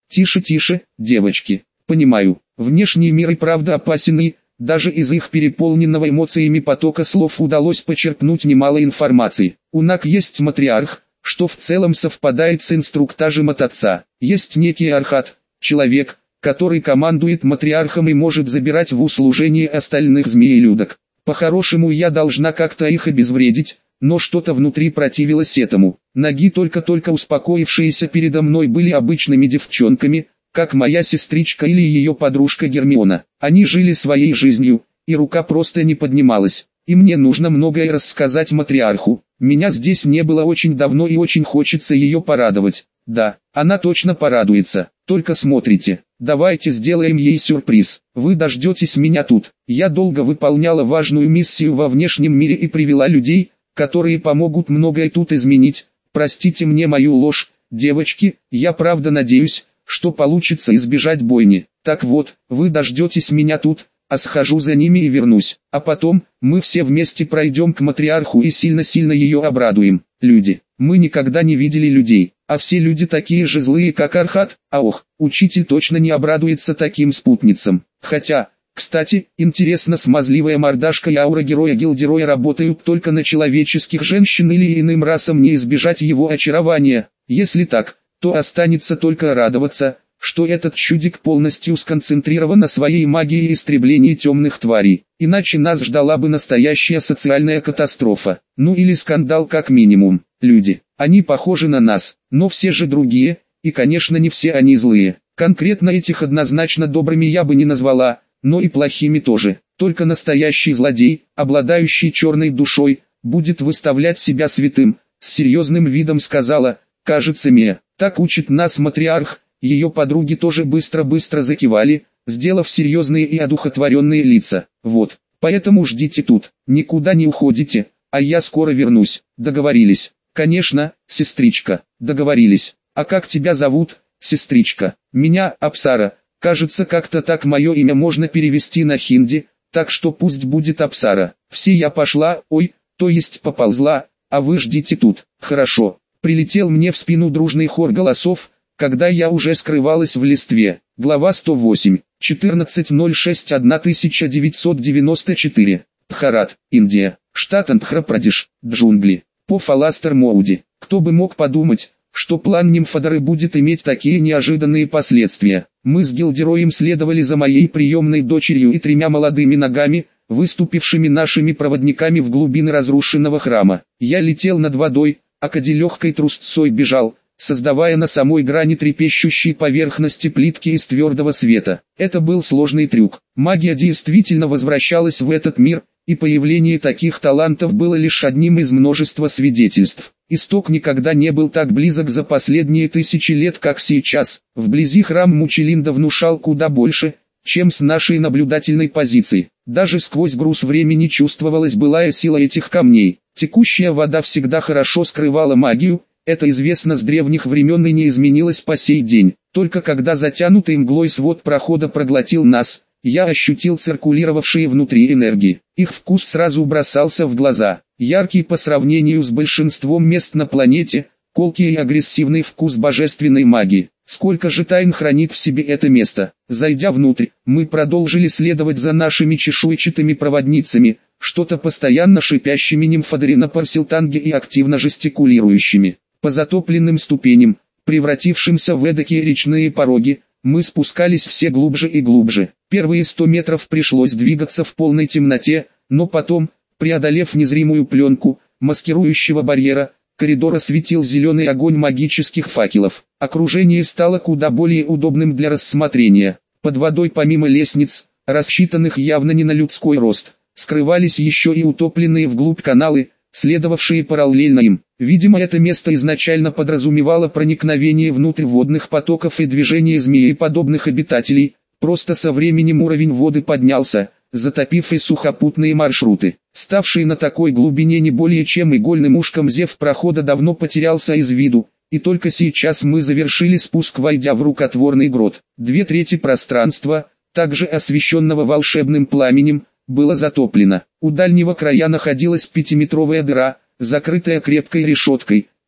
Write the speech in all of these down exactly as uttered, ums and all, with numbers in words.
Тише, тише, девочки. Понимаю, внешний мир и правда опасен, и даже из их переполненного эмоциями потока слов удалось почерпнуть немало информации. У Наг есть матриарх, что в целом совпадает с инструктажем от отца. Есть некий архат, человек, который командует матриархом и может забирать в услужение остальных змеелюдок. По-хорошему я должна как-то их обезвредить, но что-то внутри противилось этому. Наги, только-только успокоившиеся передо мной, были обычными девчонками, как моя сестричка или ее подружка Гермиона. Они жили своей жизнью, и рука просто не поднималась. И мне нужно многое рассказать матриарху. Меня здесь не было очень давно и очень хочется ее порадовать. Да, она точно порадуется. Только смотрите, давайте сделаем ей сюрприз. Вы дождетесь меня тут. Я долго выполняла важную миссию во внешнем мире и привела людей, которые помогут многое тут изменить. Простите мне мою ложь, девочки, я правда надеюсь, что получится избежать бойни. Так вот, вы дождетесь меня тут, а схожу за ними и вернусь. А потом, мы все вместе пройдем к матриарху и сильно-сильно ее обрадуем. Люди, мы никогда не видели людей, а все люди такие же злые, как Архат. А ох, учитель точно не обрадуется таким спутницам. Хотя, кстати, интересно, смазливая мордашка и аура героя Гилдероя работают только на человеческих женщин или иным расам не избежать его очарования? Если так, то останется только радоваться, что этот чудик полностью сконцентрирован на своей магии истребления темных тварей. Иначе нас ждала бы настоящая социальная катастрофа. Ну или скандал как минимум. Люди, они похожи на нас, но все же другие, и конечно не все они злые. Конкретно этих однозначно добрыми я бы не назвала, но и плохими тоже. Только настоящий злодей, обладающий черной душой, будет выставлять себя святым, с серьезным видом сказала, кажется, Мия. Так учит нас матриарх. Ее подруги тоже быстро-быстро закивали, сделав серьезные и одухотворенные лица. Вот, поэтому ждите тут, никуда не уходите, а я скоро вернусь. Договорились? Конечно, сестричка, договорились. А как тебя зовут, сестричка? Меня Апсара. Кажется, как-то так мое имя можно перевести на хинди, так что пусть будет Апсара. Все, я пошла, ой, то есть поползла, а вы ждите тут. Хорошо. Прилетел мне в спину дружный хор голосов, когда я уже скрывалась в листве. Глава сто восемь, четырнадцатое ноль шестое тысяча девятьсот девяносто четыре. Бхарат, Индия, штат Андхра-Прадеш, джунгли. По Фаластер Моуди. Кто бы мог подумать, что план Нимфодоры будет иметь такие неожиданные последствия. Мы с Гилдероем следовали за моей приемной дочерью и тремя молодыми ногами, выступившими нашими проводниками в глубины разрушенного храма. Я летел над водой, а Кади легкой трусцой бежал, создавая на самой грани трепещущей поверхности плитки из твердого света. Это был сложный трюк. Магия действительно возвращалась в этот мир, и появление таких талантов было лишь одним из множества свидетельств. Исток никогда не был так близок за последние тысячи лет, как сейчас. Вблизи храм Мучелинда внушал куда больше, чем с нашей наблюдательной позиции. Даже сквозь груз времени чувствовалась былая сила этих камней. Текущая вода всегда хорошо скрывала магию, это известно с древних времен и не изменилось по сей день. Только когда затянутый мглой свод прохода проглотил нас, я ощутил циркулировавшие внутри энергии. Их вкус сразу бросался в глаза. Яркий по сравнению с большинством мест на планете, колкий и агрессивный вкус божественной магии. Сколько же тайн хранит в себе это место. Зайдя внутрь, мы продолжили следовать за нашими чешуйчатыми проводницами, что-то постоянно шипящими Нимфодоре на парсилтанге и активно жестикулирующими. По затопленным ступеням, превратившимся в эдакие речные пороги, мы спускались все глубже и глубже. Первые сто метров пришлось двигаться в полной темноте, но потом, преодолев незримую пленку, маскирующего барьера, коридор осветил зеленый огонь магических факелов. Окружение стало куда более удобным для рассмотрения. Под водой помимо лестниц, рассчитанных явно не на людской рост, скрывались еще и утопленные вглубь каналы, следовавшие параллельно им. Видимо, это место изначально подразумевало проникновение внутрь водных потоков и движение змееподобных обитателей, просто со временем уровень воды поднялся, затопив и сухопутные маршруты. Ставший на такой глубине не более чем игольным ушком зев прохода давно потерялся из виду, и только сейчас мы завершили спуск, войдя в рукотворный грот. Две трети пространства, также освещенного волшебным пламенем, было затоплено. У дальнего края находилась пятиметровая дыра, закрытая крепкой решеткой,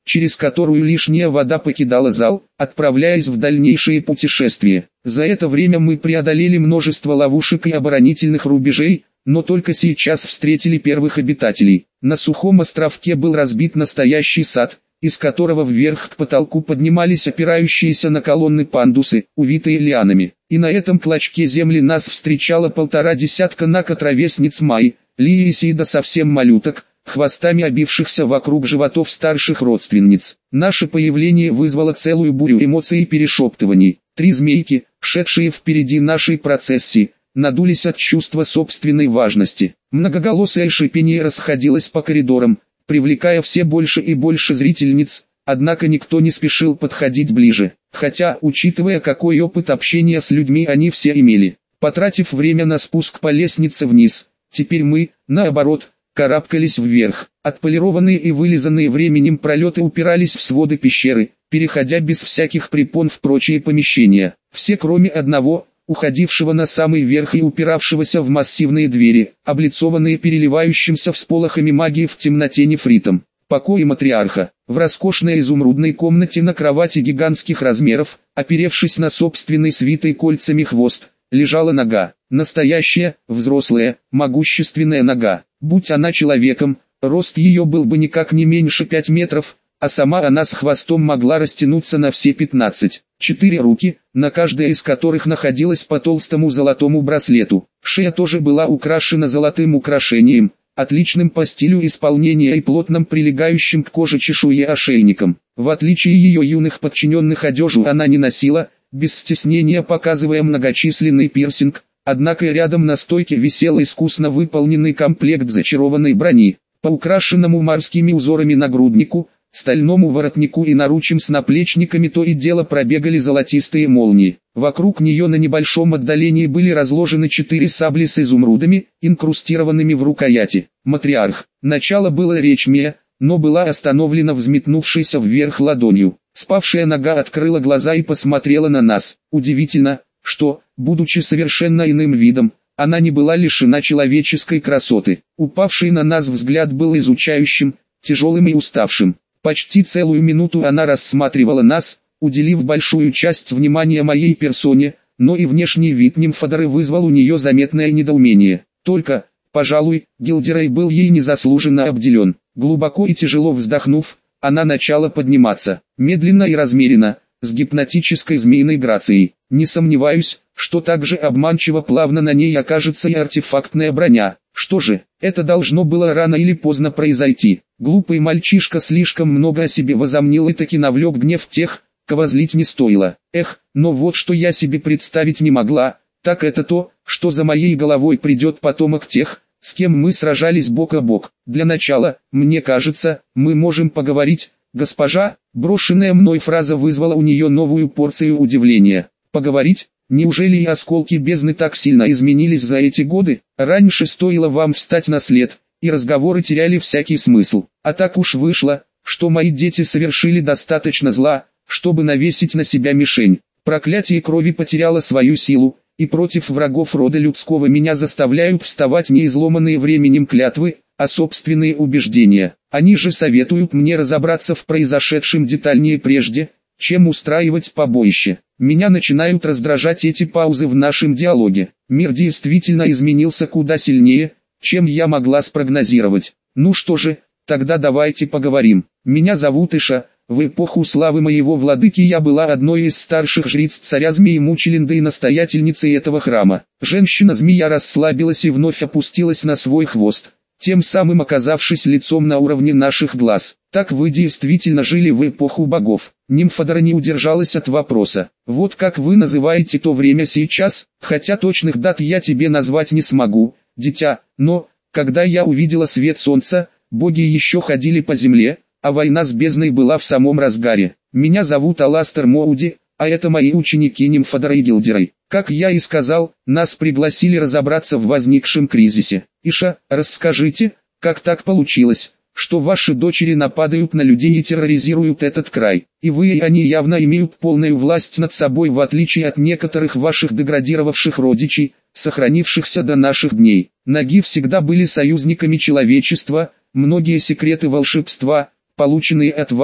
через которую лишняя вода покидала зал, отправляясь в дальнейшие путешествия. За это время мы преодолели множество ловушек и оборонительных рубежей, но только сейчас встретили первых обитателей. На сухом островке был разбит настоящий сад, из которого вверх к потолку поднимались опирающиеся на колонны пандусы, увитые лианами. И на этом клочке земли нас встречало полтора десятка накотровесниц Майи, Лииси до совсем малюток, хвостами обившихся вокруг животов старших родственниц. Наше появление вызвало целую бурю эмоций и перешептываний. Три змейки, шедшие впереди нашей процессии, надулись от чувства собственной важности. Многоголосое шипение расходилось по коридорам, привлекая все больше и больше зрительниц, однако никто не спешил подходить ближе, хотя, учитывая какой опыт общения с людьми они все имели, потратив время на спуск по лестнице вниз, теперь мы, наоборот, карабкались вверх. Отполированные и вылизанные временем пролеты упирались в своды пещеры, переходя без всяких препон в прочие помещения. Все кроме одного, уходившего на самый верх и упиравшегося в массивные двери, облицованные переливающимся всполохами магии в темноте нефритом. Покои матриарха. В роскошной изумрудной комнате на кровати гигантских размеров, оперевшись на собственный свитой кольцами хвост, лежала нога. Настоящая, взрослая, могущественная нога. Будь она человеком, рост ее был бы никак не меньше пяти метров, а сама она с хвостом могла растянуться на все пятнадцать. Четыре руки, на каждой из которых находилось по толстому золотому браслету. Шея тоже была украшена золотым украшением, отличным по стилю исполнения и плотным прилегающим к коже чешуе ошейником. В отличие ее юных подчиненных одежу она не носила, без стеснения показывая многочисленный пирсинг, однако рядом на стойке висел искусно выполненный комплект зачарованной брони. По украшенному морскими узорами нагруднику, стальному воротнику и наручам с наплечниками то и дело пробегали золотистые молнии. Вокруг нее на небольшом отдалении были разложены четыре сабли с изумрудами, инкрустированными в рукояти. Матриарх. Начало было речьмее, но была остановлена взметнувшейся вверх ладонью. Спавшая нога открыла глаза и посмотрела на нас. Удивительно, что, будучи совершенно иным видом, она не была лишена человеческой красоты. Упавший на нас взгляд был изучающим, тяжелым и уставшим. Почти целую минуту она рассматривала нас, уделив большую часть внимания моей персоне, но и внешний вид нимфодоры вызвал у нее заметное недоумение. Только, пожалуй, Гилдерей был ей незаслуженно обделен. Глубоко и тяжело вздохнув, она начала подниматься, медленно и размеренно, с гипнотической змеиной грацией. Не сомневаюсь, что так же обманчиво плавно на ней окажется и артефактная броня. Что же, это должно было рано или поздно произойти. Глупый мальчишка слишком много о себе возомнил и таки навлек гнев тех, кого злить не стоило. Эх, но вот что я себе представить не могла, так это то, что за моей головой придет потомок тех, с кем мы сражались бок о бок. Для начала, мне кажется, мы можем поговорить, госпожа. Брошенная мной фраза вызвала у нее новую порцию удивления. Поговорить? Неужели и осколки бездны так сильно изменились за эти годы? Раньше стоило вам встать на след, и разговоры теряли всякий смысл. А так уж вышло, что мои дети совершили достаточно зла, чтобы навесить на себя мишень. Проклятие крови потеряло свою силу, и против врагов рода людского меня заставляют вставать не изломанные временем клятвы, а собственные убеждения. Они же советуют мне разобраться в произошедшем детальнее прежде, чем устраивать побоище. Меня начинают раздражать эти паузы в нашем диалоге. Мир действительно изменился куда сильнее, чем я могла спрогнозировать. Ну что же, тогда давайте поговорим. Меня зовут Иша. В эпоху славы моего владыки я была одной из старших жриц царя змеи Мучелинда и настоятельницей этого храма. Женщина-змея расслабилась и вновь опустилась на свой хвост, тем самым оказавшись лицом на уровне наших глаз. Так вы действительно жили в эпоху богов. Нимфодора не удержалась от вопроса. Вот как вы называете то время сейчас, хотя точных дат я тебе назвать не смогу, дитя, но, когда я увидела свет солнца, боги еще ходили по земле, а война с бездной была в самом разгаре. Меня зовут Аластер Моуди, а это мои ученики Нимфодора и Гилдерей. Как я и сказал, нас пригласили разобраться в возникшем кризисе. Иша, расскажите, как так получилось, что ваши дочери нападают на людей и терроризируют этот край, и вы и они явно имеют полную власть над собой в отличие от некоторых ваших деградировавших родичей, сохранившихся до наших дней. Наги всегда были союзниками человечества, многие секреты волшебства, полученные от вас,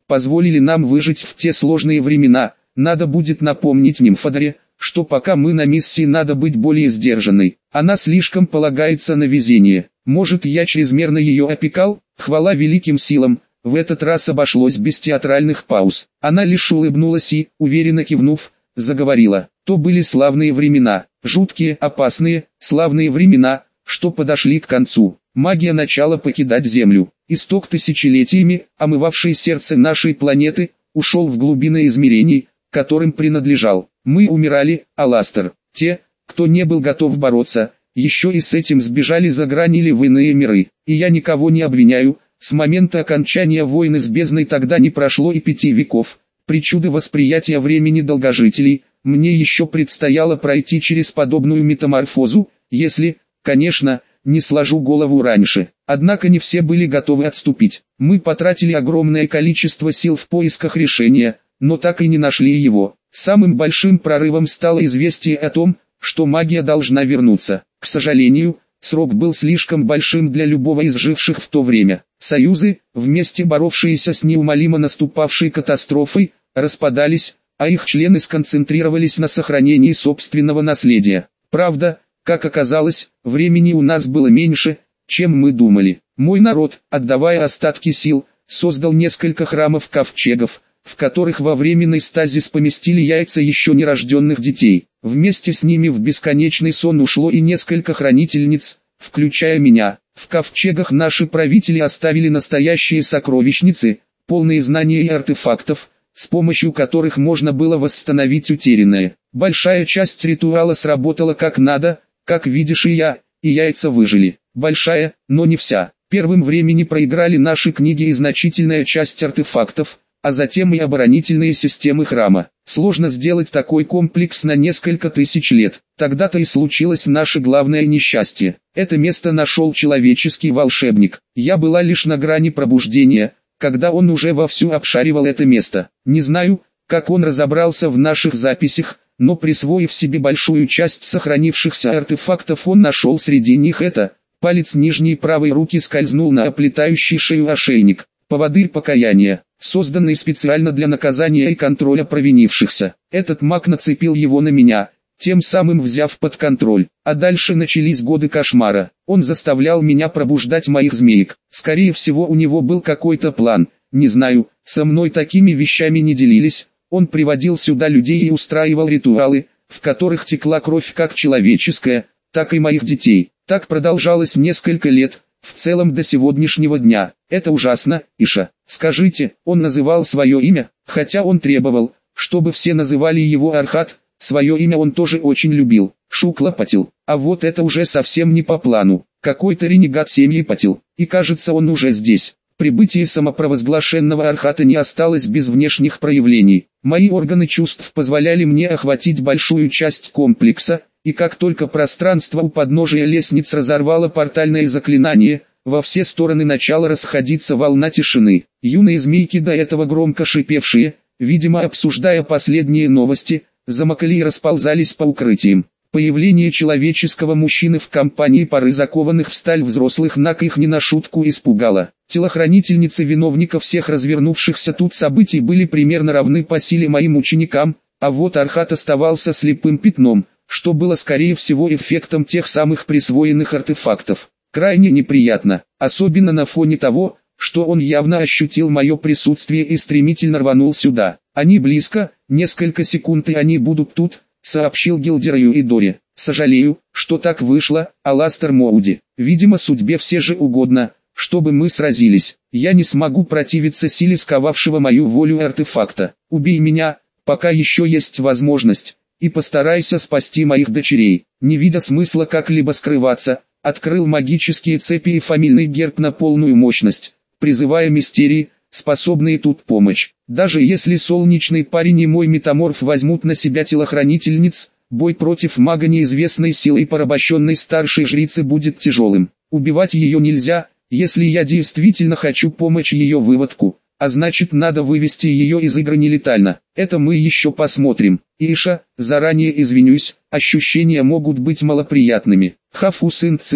позволили нам выжить в те сложные времена. Надо будет напомнить Нимфодоре, что пока мы на миссии, надо быть более сдержанной. Она слишком полагается на везение. Может, я чрезмерно ее опекал? Хвала великим силам, в этот раз обошлось без театральных пауз. Она лишь улыбнулась и, уверенно кивнув, заговорила. То были славные времена, жуткие, опасные, славные времена, что подошли к концу. Магия начала покидать Землю. Исток тысячелетиями, омывавший сердце нашей планеты, ушел в глубины измерений, которым принадлежал. Мы умирали, Аластер. Те, кто не был готов бороться, еще и с этим сбежали за грань или в иные миры. И я никого не обвиняю, с момента окончания войны с бездной тогда не прошло и пяти веков. Причуды восприятия времени долгожителей, мне еще предстояло пройти через подобную метаморфозу, если, конечно, не сложу голову раньше. Однако не все были готовы отступить. Мы потратили огромное количество сил в поисках решения, но так и не нашли его. Самым большим прорывом стало известие о том, что магия должна вернуться. К сожалению, срок был слишком большим для любого из живших в то время. Союзы, вместе боровшиеся с неумолимо наступавшей катастрофой, распадались, а их члены сконцентрировались на сохранении собственного наследия. Правда, как оказалось, времени у нас было меньше, чем мы думали. Мой народ, отдавая остатки сил, создал несколько храмов-ковчегов, в которых во временный стазис поместили яйца еще нерожденных детей. Вместе с ними в бесконечный сон ушло и несколько хранительниц, включая меня. В ковчегах наши правители оставили настоящие сокровищницы, полные знаний и артефактов, с помощью которых можно было восстановить утерянное. Большая часть ритуала сработала как надо, как видишь и я, и яйца выжили. Большая, но не вся. Первым времени проиграли наши книги и значительная часть артефактов, а затем и оборонительные системы храма. Сложно сделать такой комплекс на несколько тысяч лет. Тогда-то и случилось наше главное несчастье. Это место нашел человеческий волшебник. Я была лишь на грани пробуждения, когда он уже вовсю обшаривал это место. Не знаю, как он разобрался в наших записях, но присвоив себе большую часть сохранившихся артефактов, он нашел среди них это. Палец нижней правой руки скользнул на оплетающий шею ошейник. Поводырь покаяния, созданный специально для наказания и контроля провинившихся. Этот маг нацепил его на меня, тем самым взяв под контроль. А дальше начались годы кошмара. Он заставлял меня пробуждать моих змеек. Скорее всего, у него был какой-то план. Не знаю, со мной такими вещами не делились. Он приводил сюда людей и устраивал ритуалы, в которых текла кровь как человеческая, так и моих детей. Так продолжалось несколько лет, в целом до сегодняшнего дня. Это ужасно, Иша. Скажите, он называл свое имя, хотя он требовал, чтобы все называли его Архат. Свое имя он тоже очень любил. Шук лопатил. А вот это уже совсем не по плану. Какой-то ренегат семьи Патил. И кажется, он уже здесь. Прибытие самопровозглашенного Архата не осталось без внешних проявлений. Мои органы чувств позволяли мне охватить большую часть комплекса, и как только пространство у подножия лестниц разорвало портальное заклинание, во все стороны начала расходиться волна тишины. Юные змейки, до этого громко шипевшие, видимо обсуждая последние новости, замокали и расползались по укрытиям. Появление человеческого мужчины в компании пары закованных в сталь взрослых наг их не на шутку испугало. Телохранительницы виновников всех развернувшихся тут событий были примерно равны по силе моим ученикам, а вот Архат оставался слепым пятном, что было скорее всего эффектом тех самых присвоенных артефактов. Крайне неприятно, особенно на фоне того, что он явно ощутил мое присутствие и стремительно рванул сюда. Они близко, несколько секунд и они будут тут, сообщил Гилдераю и Доре. Сожалею, что так вышло, Аластер Моуди. Видимо, судьбе все же угодно, чтобы мы сразились. Я не смогу противиться силе сковавшего мою волю артефакта. Убей меня, пока еще есть возможность, и постарайся спасти моих дочерей. Не видя смысла как-либо скрываться, открыл магические цепи и фамильный герб на полную мощность, призывая мистерии, способные тут помочь. Даже если солнечный парень и мой метаморф возьмут на себя телохранительниц, бой против мага неизвестной силы и порабощенной старшей жрицы будет тяжелым. Убивать ее нельзя, если я действительно хочу помочь ее выводку, а значит надо вывести ее из игры нелетально. Это мы еще посмотрим. Иша, заранее извинюсь, ощущения могут быть малоприятными. Хафу сын Цилу.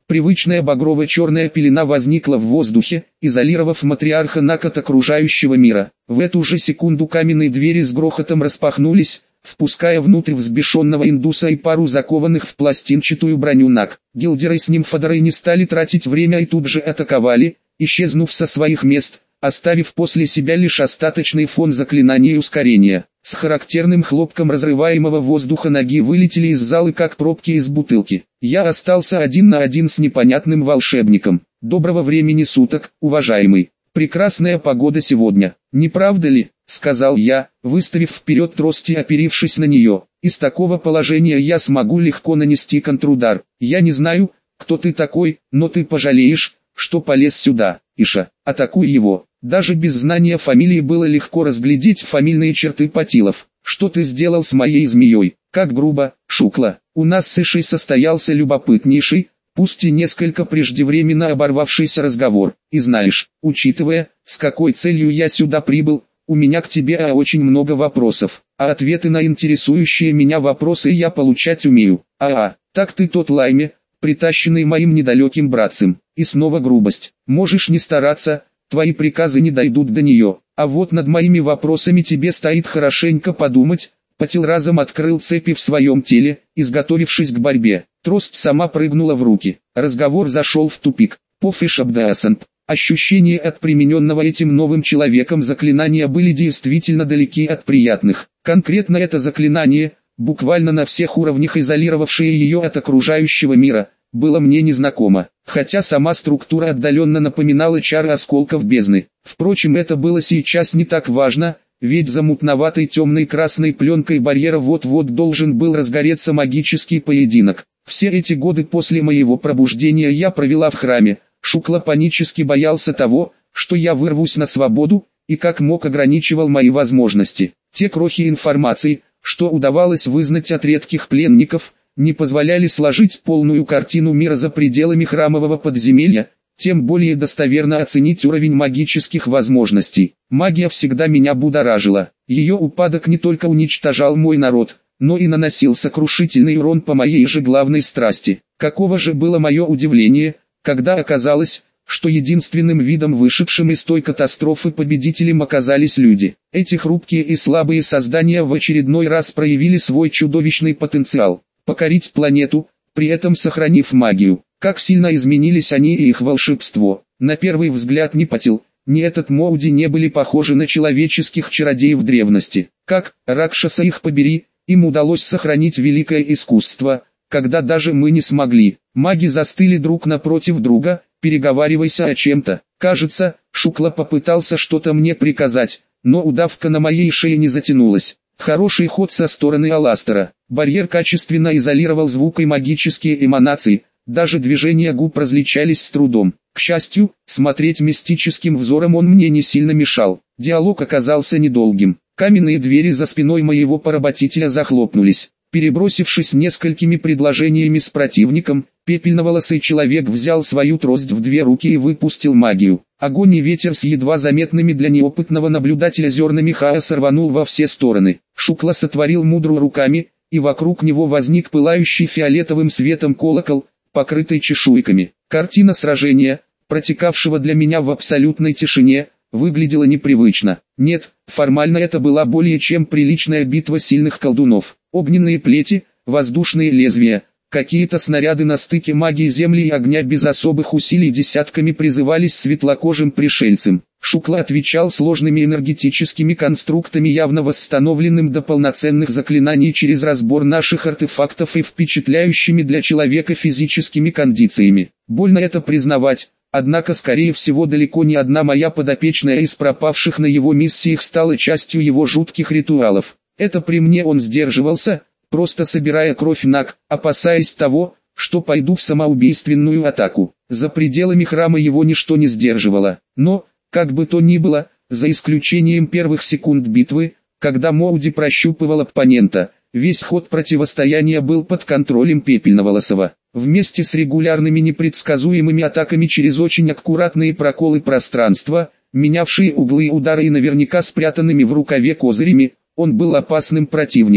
Привычная багрово-черная пелена возникла в воздухе, изолировав матриарха Нак от окружающего мира. В эту же секунду каменные двери с грохотом распахнулись, впуская внутрь взбешенного индуса и пару закованных в пластинчатую броню Нак. Гилдеры с Нимфодорой не стали тратить время и тут же атаковали, исчезнув со своих мест, оставив после себя лишь остаточный фон заклинания и ускорения. С характерным хлопком разрываемого воздуха ноги вылетели из зала как пробки из бутылки. Я остался один на один с непонятным волшебником. Доброго времени суток, уважаемый. Прекрасная погода сегодня, не правда ли? Сказал я, выставив вперед трость и оперившись на нее. Из такого положения я смогу легко нанести контрудар. Я не знаю, кто ты такой, но ты пожалеешь, что полез сюда. Иша, атакуй его. Даже без знания фамилии было легко разглядеть фамильные черты Патилов. Что ты сделал с моей змеей? Как грубо, Шукла. У нас с Ишей состоялся любопытнейший, пусть и несколько преждевременно оборвавшийся разговор. И знаешь, учитывая, с какой целью я сюда прибыл, у меня к тебе а очень много вопросов, а ответы на интересующие меня вопросы я получать умею. А-а, так ты тот Лайме, притащенный моим недалеким братцем. И снова грубость. Можешь не стараться, твои приказы не дойдут до нее. А вот над моими вопросами тебе стоит хорошенько подумать. Патил разом открыл цепи в своем теле, изготовившись к борьбе. Трость сама прыгнула в руки. Разговор зашел в тупик. Пофиш Абдаасант. Ощущения от примененного этим новым человеком заклинания были действительно далеки от приятных. Конкретно это заклинание, буквально на всех уровнях изолировавшее ее от окружающего мира, было мне незнакомо, хотя сама структура отдаленно напоминала чары осколков бездны. Впрочем, это было сейчас не так важно, ведь за мутноватой темной красной пленкой барьера вот-вот должен был разгореться магический поединок. Все эти годы после моего пробуждения я провела в храме. Шукла панически боялся того, что я вырвусь на свободу, и как мог ограничивал мои возможности. Те крохи информации, что удавалось вызнать от редких пленников, не позволяли сложить полную картину мира за пределами храмового подземелья, тем более достоверно оценить уровень магических возможностей. Магия всегда меня будоражила. Ее упадок не только уничтожал мой народ, но и наносил сокрушительный урон по моей же главной страсти. Каково же было мое удивление, когда оказалось, что единственным видом, вышедшим из той катастрофы победителем, оказались люди. Эти хрупкие и слабые создания в очередной раз проявили свой чудовищный потенциал – покорить планету, при этом сохранив магию. Как сильно изменились они и их волшебство. На первый взгляд ни Патил, ни этот Моуди не были похожи на человеческих чародеев древности. Как, Ракшаса их побери, им удалось сохранить великое искусство, когда даже мы не смогли. Маги застыли друг напротив друга, переговариваясь о чем-то. Кажется, Шукла попытался что-то мне приказать, но удавка на моей шее не затянулась. Хороший ход со стороны Аластера. Барьер качественно изолировал звук и магические эманации, даже движения губ различались с трудом. К счастью, смотреть мистическим взором он мне не сильно мешал. Диалог оказался недолгим. Каменные двери за спиной моего поработителя захлопнулись. Перебросившись несколькими предложениями с противником, пепельноволосый человек взял свою трость в две руки и выпустил магию. Огонь и ветер с едва заметными для неопытного наблюдателя зернами хаоса рванул во все стороны. Шукла сотворил мудру руками, и вокруг него возник пылающий фиолетовым светом колокол, покрытый чешуйками. Картина сражения, протекавшего для меня в абсолютной тишине, выглядела непривычно. Нет, формально это была более чем приличная битва сильных колдунов. Огненные плети, воздушные лезвия, какие-то снаряды на стыке магии земли и огня без особых усилий десятками призывались светлокожим пришельцам. Шукла отвечал сложными энергетическими конструктами, явно восстановленным до полноценных заклинаний через разбор наших артефактов и впечатляющими для человека физическими кондициями. Больно это признавать, однако скорее всего далеко не одна моя подопечная из пропавших на его миссиях стала частью его жутких ритуалов. Это при мне он сдерживался, просто собирая кровь Нак, опасаясь того, что пойду в самоубийственную атаку. За пределами храма его ничто не сдерживало. Но, как бы то ни было, за исключением первых секунд битвы, когда Моуди прощупывал оппонента, весь ход противостояния был под контролем Пепельноволосого. Вместе с регулярными непредсказуемыми атаками через очень аккуратные проколы пространства, менявшие углы удара и наверняка спрятанными в рукаве козырями, он был опасным противником.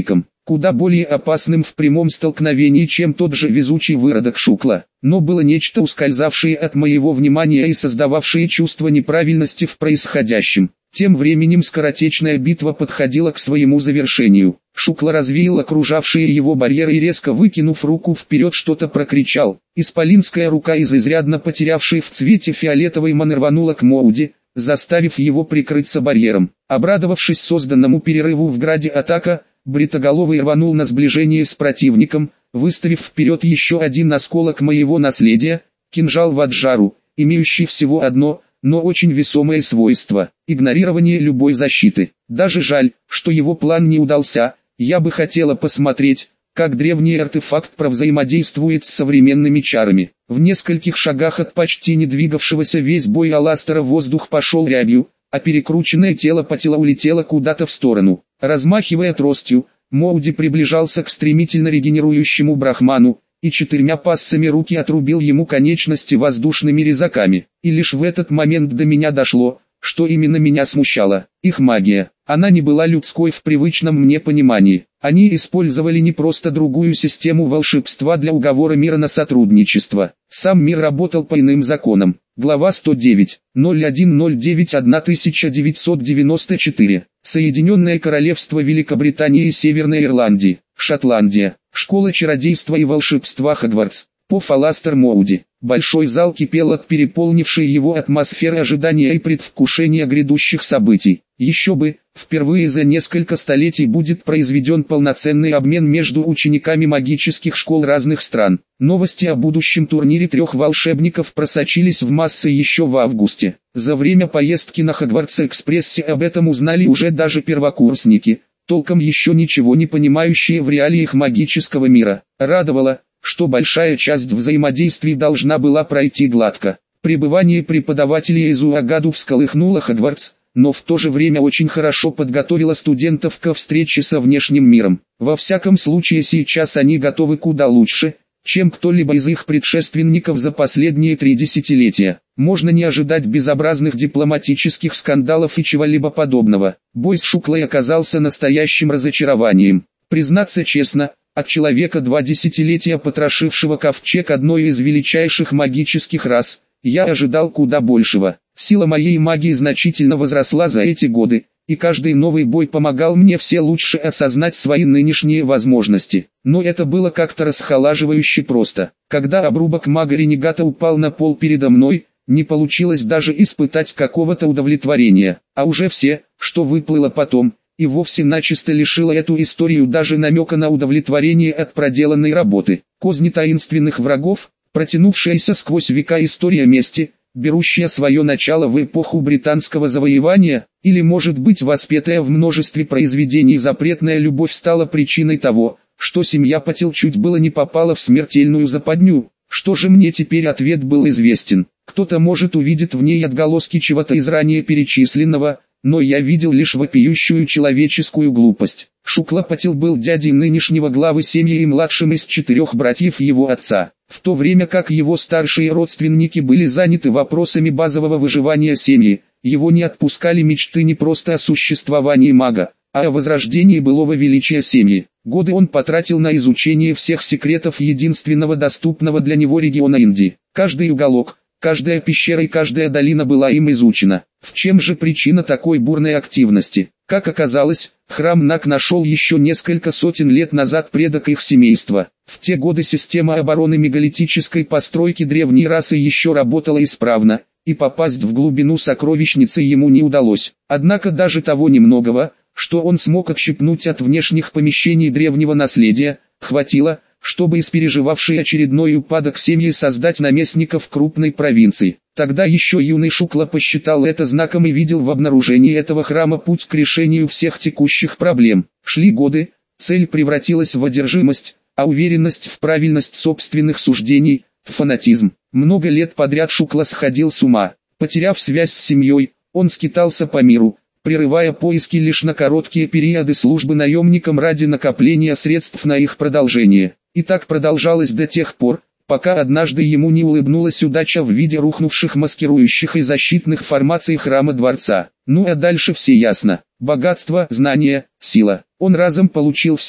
куда более опасным в прямом столкновении, чем тот же везучий выродок Шукла. Но было нечто, ускользавшее от моего внимания и создававшее чувство неправильности в происходящем. Тем временем скоротечная битва подходила к своему завершению. Шукла развеял окружавшие его барьеры и, резко выкинув руку вперед, что-то прокричал. Исполинская рука из изрядно потерявшей в цвете фиолетовой маны рванула к Моуди, заставив его прикрыться барьером. Обрадовавшись созданному перерыву в граде атака, Бритоголовый рванул на сближение с противником, выставив вперед еще один осколок моего наследия, кинжал Ваджару, имеющий всего одно, но очень весомое свойство – игнорирование любой защиты. Даже жаль, что его план не удался. Я бы хотела посмотреть, как древний артефакт провзаимодействует с современными чарами. В нескольких шагах от почти не двигавшегося весь бой Аластера воздух пошел рябью, а перекрученное тело Патила улетело куда-то в сторону. Размахивая тростью, Моуди приближался к стремительно регенерующему брахману, и четырьмя пассами руки отрубил ему конечности воздушными резаками. И лишь в этот момент до меня дошло, что именно меня смущало. Их магия. Она не была людской в привычном мне понимании. Они использовали не просто другую систему волшебства для уговора мира на сотрудничество. Сам мир работал по иным законам. Глава сто девять, ноль один ноль девять тысяча девятьсот девяносто четыре. Соединенное Королевство Великобритании и Северной Ирландии. Шотландия. Школа чародейства и волшебства Хогвартс. По Аластер Моуди. Большой зал кипел от переполнившей его атмосферы ожидания и предвкушения грядущих событий. Еще бы, впервые за несколько столетий будет произведен полноценный обмен между учениками магических школ разных стран. Новости о будущем турнире трех волшебников просочились в массы еще в августе. За время поездки на Хогвартс-экспрессе об этом узнали уже даже первокурсники, толком еще ничего не понимающие в реалиях магического мира. Радовало, что большая часть взаимодействий должна была пройти гладко. Пребывание преподавателей из Уагаду всколыхнуло Хогвартс, но в то же время очень хорошо подготовило студентов ко встрече со внешним миром. Во всяком случае сейчас они готовы куда лучше, чем кто-либо из их предшественников за последние три десятилетия. Можно не ожидать безобразных дипломатических скандалов и чего-либо подобного. Бой с Шуклой оказался настоящим разочарованием. Признаться честно, от человека два десятилетия потрошившего ковчег одной из величайших магических рас, я ожидал куда большего. Сила моей магии значительно возросла за эти годы, и каждый новый бой помогал мне все лучше осознать свои нынешние возможности. Но это было как-то расхолаживающе просто. Когда обрубок мага-ренегата упал на пол передо мной, не получилось даже испытать какого-то удовлетворения, а уже все, что выплыло потом, и вовсе начисто лишила эту историю даже намека на удовлетворение от проделанной работы. Козни таинственных врагов, протянувшаяся сквозь века история мести, берущая свое начало в эпоху британского завоевания, или может быть воспетая в множестве произведений запретная любовь стала причиной того, что семья Патил чуть было не попала в смертельную западню. Что же мне теперь? Ответ был известен. Кто-то может увидеть в ней отголоски чего-то из ранее перечисленного, но я видел лишь вопиющую человеческую глупость. Шукла Патил был дядей нынешнего главы семьи и младшим из четырех братьев его отца, в то время как его старшие родственники были заняты вопросами базового выживания семьи. Его не отпускали мечты не просто о существовании мага, а о возрождении былого величия семьи. Годы он потратил на изучение всех секретов единственного доступного для него региона Индии. Каждый уголок, каждая пещера и каждая долина была им изучена. В чем же причина такой бурной активности? Как оказалось, храм Наг нашел еще несколько сотен лет назад предок их семейства. В те годы система обороны мегалитической постройки древней расы еще работала исправно, и попасть в глубину сокровищницы ему не удалось. Однако даже того немногого, что он смог отщипнуть от внешних помещений древнего наследия, хватило, чтобы из переживавшей очередной упадок семьи создать наместников крупной провинции. Тогда еще юный Шукла посчитал это знаком и видел в обнаружении этого храма путь к решению всех текущих проблем. Шли годы, цель превратилась в одержимость, а уверенность в правильность собственных суждений – в фанатизм. Много лет подряд Шукла сходил с ума. Потеряв связь с семьей, он скитался по миру, прерывая поиски лишь на короткие периоды службы наемником ради накопления средств на их продолжение. И так продолжалось до тех пор, пока однажды ему не улыбнулась удача в виде рухнувших маскирующих и защитных формаций храма дворца. Ну а дальше все ясно. Богатство, знания, сила. Он разом получил все,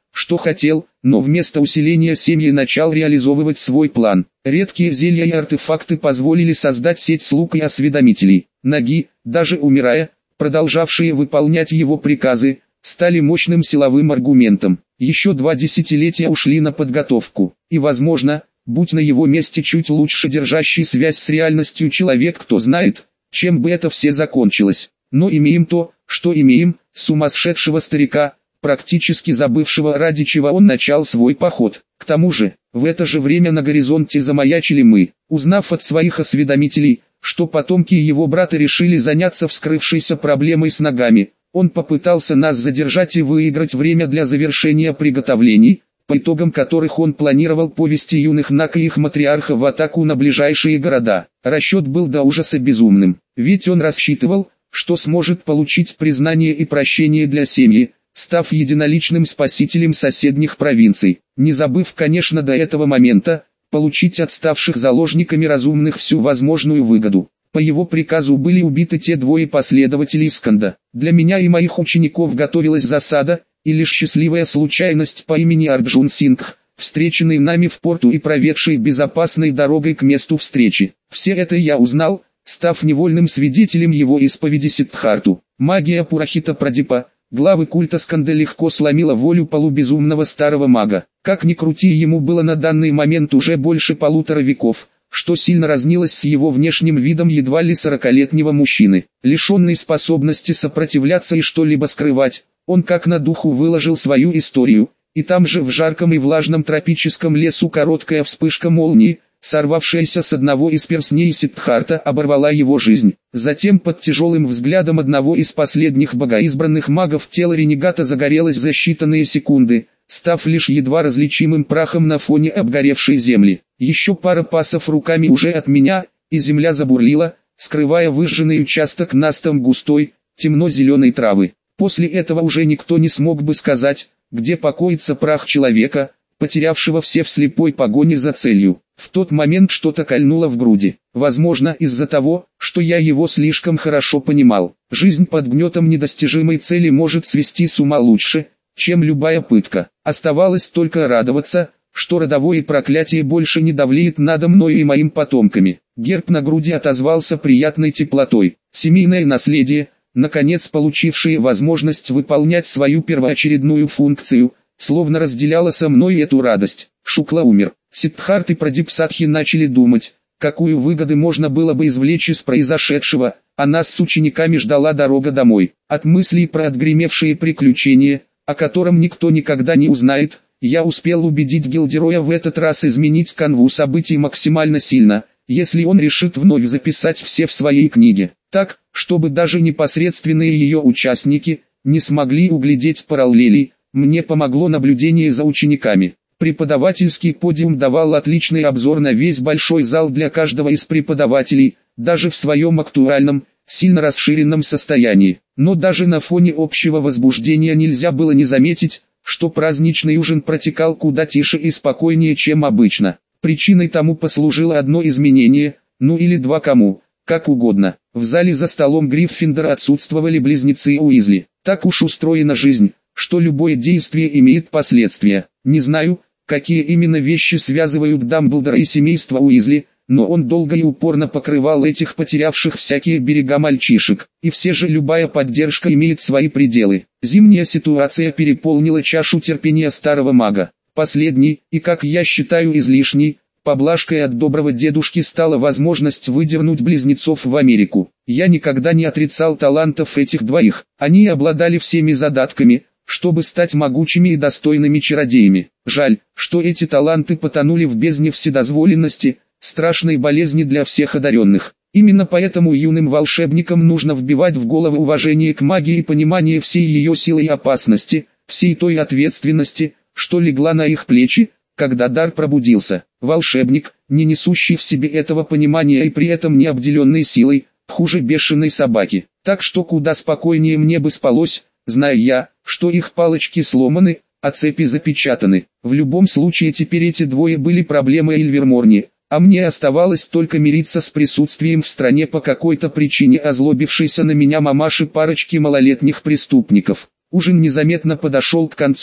что хотел, но вместо усиления семьи начал реализовывать свой план. Редкие зелья и артефакты позволили создать сеть слуг и осведомителей. Наги, даже умирая, продолжавшие выполнять его приказы, стали мощным силовым аргументом. Еще два десятилетия ушли на подготовку, и возможно, будь на его месте чуть лучше держащий связь с реальностью человек, кто знает, чем бы это все закончилось. Но имеем то, что имеем, сумасшедшего старика, практически забывшего, ради чего он начал свой поход. К тому же, в это же время на горизонте замаячили мы. Узнав от своих осведомителей, что потомки его брата решили заняться вскрывшейся проблемой с ногами, он попытался нас задержать и выиграть время для завершения приготовлений, по итогам которых он планировал повести юных наг и их матриарха в атаку на ближайшие города. Расчет был до ужаса безумным, ведь он рассчитывал, что сможет получить признание и прощение для семьи, став единоличным спасителем соседних провинций, не забыв, конечно, до этого момента, получить от ставших заложниками разумных всю возможную выгоду. По его приказу были убиты те двое последователей Сканда. Для меня и моих учеников готовилась засада, и лишь счастливая случайность по имени Арджун Сингх, встреченный нами в порту и проведший безопасной дорогой к месту встречи. Все это я узнал, став невольным свидетелем его исповеди Сиддхарту. Магия Пурахита Прадипа, главы культа Сканда, легко сломила волю полубезумного старого мага. Как ни крути, ему было на данный момент уже больше полутора веков, что сильно разнилось с его внешним видом едва ли сорокалетнего мужчины. Лишенный способности сопротивляться и что-либо скрывать, он как на духу выложил свою историю, и там же в жарком и влажном тропическом лесу короткая вспышка молнии, сорвавшаяся с одного из перстней Сиддхарта, оборвала его жизнь. Затем под тяжелым взглядом одного из последних богоизбранных магов тело ренегата загорелось за считанные секунды, став лишь едва различимым прахом на фоне обгоревшей земли. Еще пара пасов руками уже от меня, и земля забурлила, скрывая выжженный участок настом густой, темно-зеленой травы. После этого уже никто не смог бы сказать, где покоится прах человека, потерявшего все в слепой погоне за целью. В тот момент что-то кольнуло в груди. Возможно, из-за того, что я его слишком хорошо понимал. Жизнь под гнетом недостижимой цели может свести с ума лучше, чем любая пытка. Оставалось только радоваться, что родовое проклятие больше не давлеет надо мною и моим потомками. Герб на груди отозвался приятной теплотой. Семейное наследие, наконец получившее возможность выполнять свою первоочередную функцию, словно разделяло со мной эту радость. Шукла умер. Сиддхарт и Прадипсадхи начали думать, какую выгоду можно было бы извлечь из произошедшего, а нас с учениками ждала дорога домой. От мыслей про отгремевшие приключения, о котором никто никогда не узнает, я успел убедить Гилдероя в этот раз изменить канву событий максимально сильно, если он решит вновь записать все в своей книге, так, чтобы даже непосредственные ее участники не смогли углядеть параллелей. Мне помогло наблюдение за учениками. Преподавательский подиум давал отличный обзор на весь большой зал для каждого из преподавателей, даже в своем актуальном, сильно расширенном состоянии. Но даже на фоне общего возбуждения нельзя было не заметить, что праздничный ужин протекал куда тише и спокойнее, чем обычно. Причиной тому послужило одно изменение, ну или два, кому, как угодно. В зале за столом Гриффиндора отсутствовали близнецы Уизли. Так уж устроена жизнь, что любое действие имеет последствия. Не знаю, какие именно вещи связывают Дамблдора и семейство Уизли, но он долго и упорно покрывал этих потерявших всякие берега мальчишек. И все же любая поддержка имеет свои пределы. Зимняя ситуация переполнила чашу терпения старого мага. Последний, и как я считаю излишний, поблажкой от доброго дедушки стала возможность выдернуть близнецов в Америку. Я никогда не отрицал талантов этих двоих. Они обладали всеми задатками, чтобы стать могучими и достойными чародеями. Жаль, что эти таланты потонули в бездне вседозволенности, страшной болезни для всех одаренных. Именно поэтому юным волшебникам нужно вбивать в голову уважение к магии и понимание всей ее силы и опасности, всей той ответственности, что легла на их плечи, когда дар пробудился. Волшебник, не несущий в себе этого понимания и при этом не обделенный силой, хуже бешеной собаки. Так что куда спокойнее мне бы спалось, зная я, что их палочки сломаны, а цепи запечатаны. В любом случае теперь эти двое были проблемой Ильверморни, а мне оставалось только мириться с присутствием в стране по какой-то причине озлобившейся на меня мамаши парочки малолетних преступников. Ужин незаметно подошел к концу,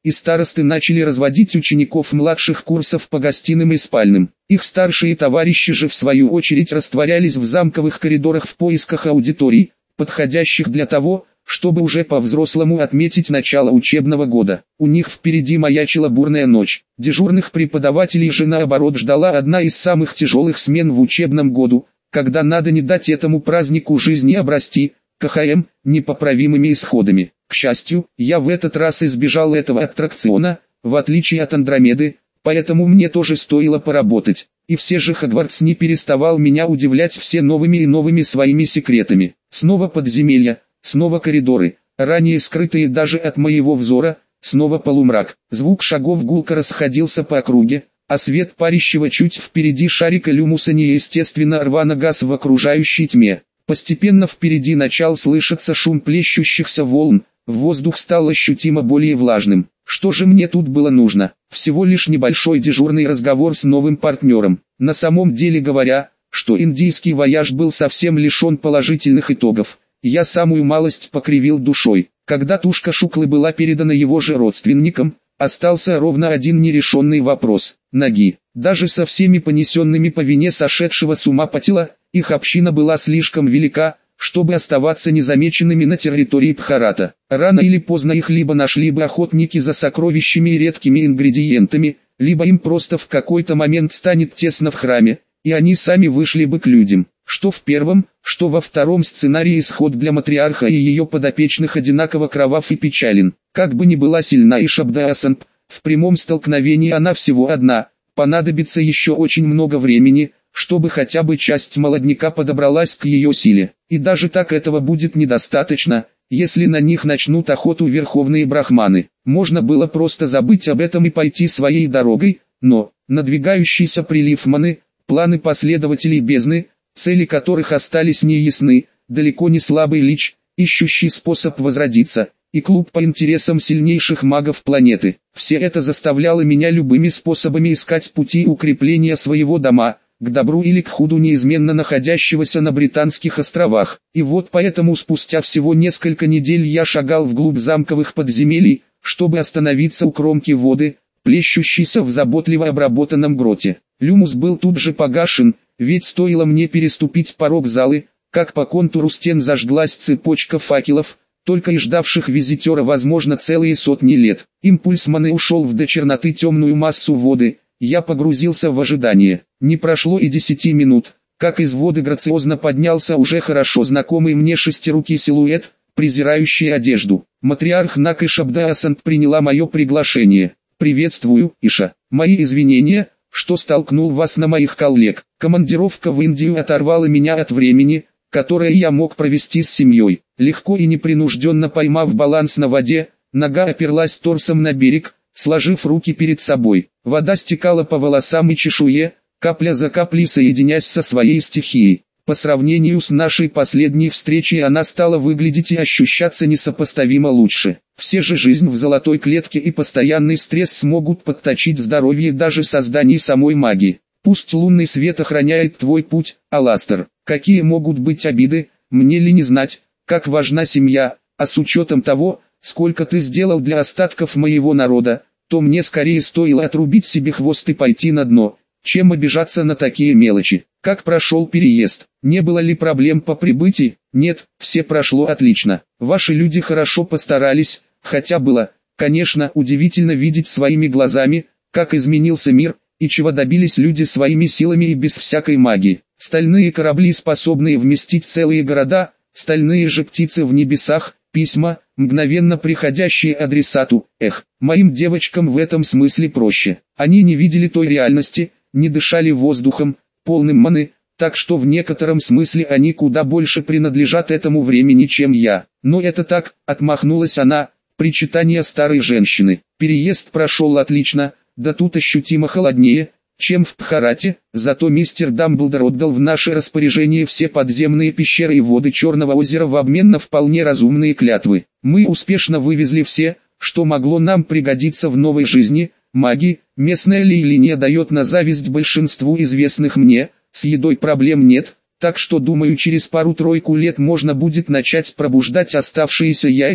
и старосты начали разводить учеников младших курсов по гостиным и спальным. Их старшие товарищи же в свою очередь растворялись в замковых коридорах в поисках аудиторий, подходящих для того, чтобы уже по-взрослому отметить начало учебного года. У них впереди маячила бурная ночь. Дежурных преподавателей же наоборот ждала одна из самых тяжелых смен в учебном году, когда надо не дать этому празднику жизни обрасти, КХМ, непоправимыми исходами. К счастью, я в этот раз избежал этого аттракциона, в отличие от Андромеды, поэтому мне тоже стоило поработать. И все же Хогвартс не переставал меня удивлять все новыми и новыми своими секретами. Снова подземелья, снова коридоры, ранее скрытые даже от моего взора, снова полумрак. Звук шагов гулко расходился по округе, а свет парящего чуть впереди шарика люмуса неестественно рвано гас в окружающей тьме. Постепенно впереди начал слышаться шум плещущихся волн, воздух стал ощутимо более влажным. Что же мне тут было нужно? Всего лишь небольшой дежурный разговор с новым партнером. На самом деле говоря, что индийский вояж был совсем лишен положительных итогов, я самую малость покривил душой. Когда тушка Шуклы была передана его же родственникам, остался ровно один нерешенный вопрос – ноги. Даже со всеми понесенными по вине сошедшего с ума Патила, их община была слишком велика, чтобы оставаться незамеченными на территории Бхарата. Рано или поздно их либо нашли бы охотники за сокровищами и редкими ингредиентами, либо им просто в какой-то момент станет тесно в храме, и они сами вышли бы к людям. Что в первом, что во втором сценарии исход для матриарха и ее подопечных одинаково кровав и печален. Как бы ни была сильна и Шабдаасанп, в прямом столкновении она всего одна, понадобится еще очень много времени, чтобы хотя бы часть молодняка подобралась к ее силе. И даже так этого будет недостаточно, если на них начнут охоту верховные брахманы. Можно было просто забыть об этом и пойти своей дорогой, но надвигающийся прилив маны, планы последователей бездны, цели которых остались неясны, далеко не слабый лич, ищущий способ возродиться, и клуб по интересам сильнейших магов планеты. Все это заставляло меня любыми способами искать пути укрепления своего дома, к добру или к худу неизменно находящегося на Британских островах. И вот поэтому спустя всего несколько недель я шагал вглубь замковых подземелий, чтобы остановиться у кромки воды, плещущейся в заботливо обработанном гроте. Люмус был тут же погашен, ведь стоило мне переступить порог залы, как по контуру стен зажглась цепочка факелов, только и ждавших визитера возможно целые сотни лет. Импульс маны ушел в до черноты темную массу воды, я погрузился в ожидание. Не прошло и десяти минут, как из воды грациозно поднялся уже хорошо знакомый мне шестирукий силуэт, презирающий одежду. Матриарх Нака Шабдаасанп приняла мое приглашение. «Приветствую, Иша. Мои извинения, что столкнул вас на моих коллег. Командировка в Индию оторвала меня от времени, которое я мог провести с семьей». Легко и непринужденно поймав баланс на воде, нога оперлась торсом на берег, сложив руки перед собой. Вода стекала по волосам и чешуе, капля за каплей соединяясь со своей стихией. По сравнению с нашей последней встречей она стала выглядеть и ощущаться несопоставимо лучше. Все же жизнь в золотой клетке и постоянный стресс смогут подточить здоровье даже созданий самой магии. Пусть лунный свет охраняет твой путь, Аластер. Какие могут быть обиды, мне ли не знать, как важна семья, а с учетом того, сколько ты сделал для остатков моего народа, то мне скорее стоило отрубить себе хвост и пойти на дно, чем обижаться на такие мелочи. Как прошел переезд? Не было ли проблем по прибытии? Нет, все прошло отлично. Ваши люди хорошо постарались, хотя было, конечно, удивительно видеть своими глазами, как изменился мир, и чего добились люди своими силами и без всякой магии. Стальные корабли, способные вместить целые города, стальные же птицы в небесах, письма, мгновенно приходящие адресату. Эх, моим девочкам в этом смысле проще. Они не видели той реальности, не дышали воздухом, полным маны, так что в некотором смысле они куда больше принадлежат этому времени, чем я. Но это так, отмахнулась она, причитание старой женщины. Переезд прошел отлично, да тут ощутимо холоднее, чем в Бхарате, зато мистер Дамблдор отдал в наше распоряжение все подземные пещеры и воды Черного озера в обмен на вполне разумные клятвы. Мы успешно вывезли все, что могло нам пригодиться в новой жизни. Маги, местная линия дает на зависть большинству известных мне, с едой проблем нет, так что думаю через пару-тройку лет можно будет начать пробуждать оставшиеся яйца,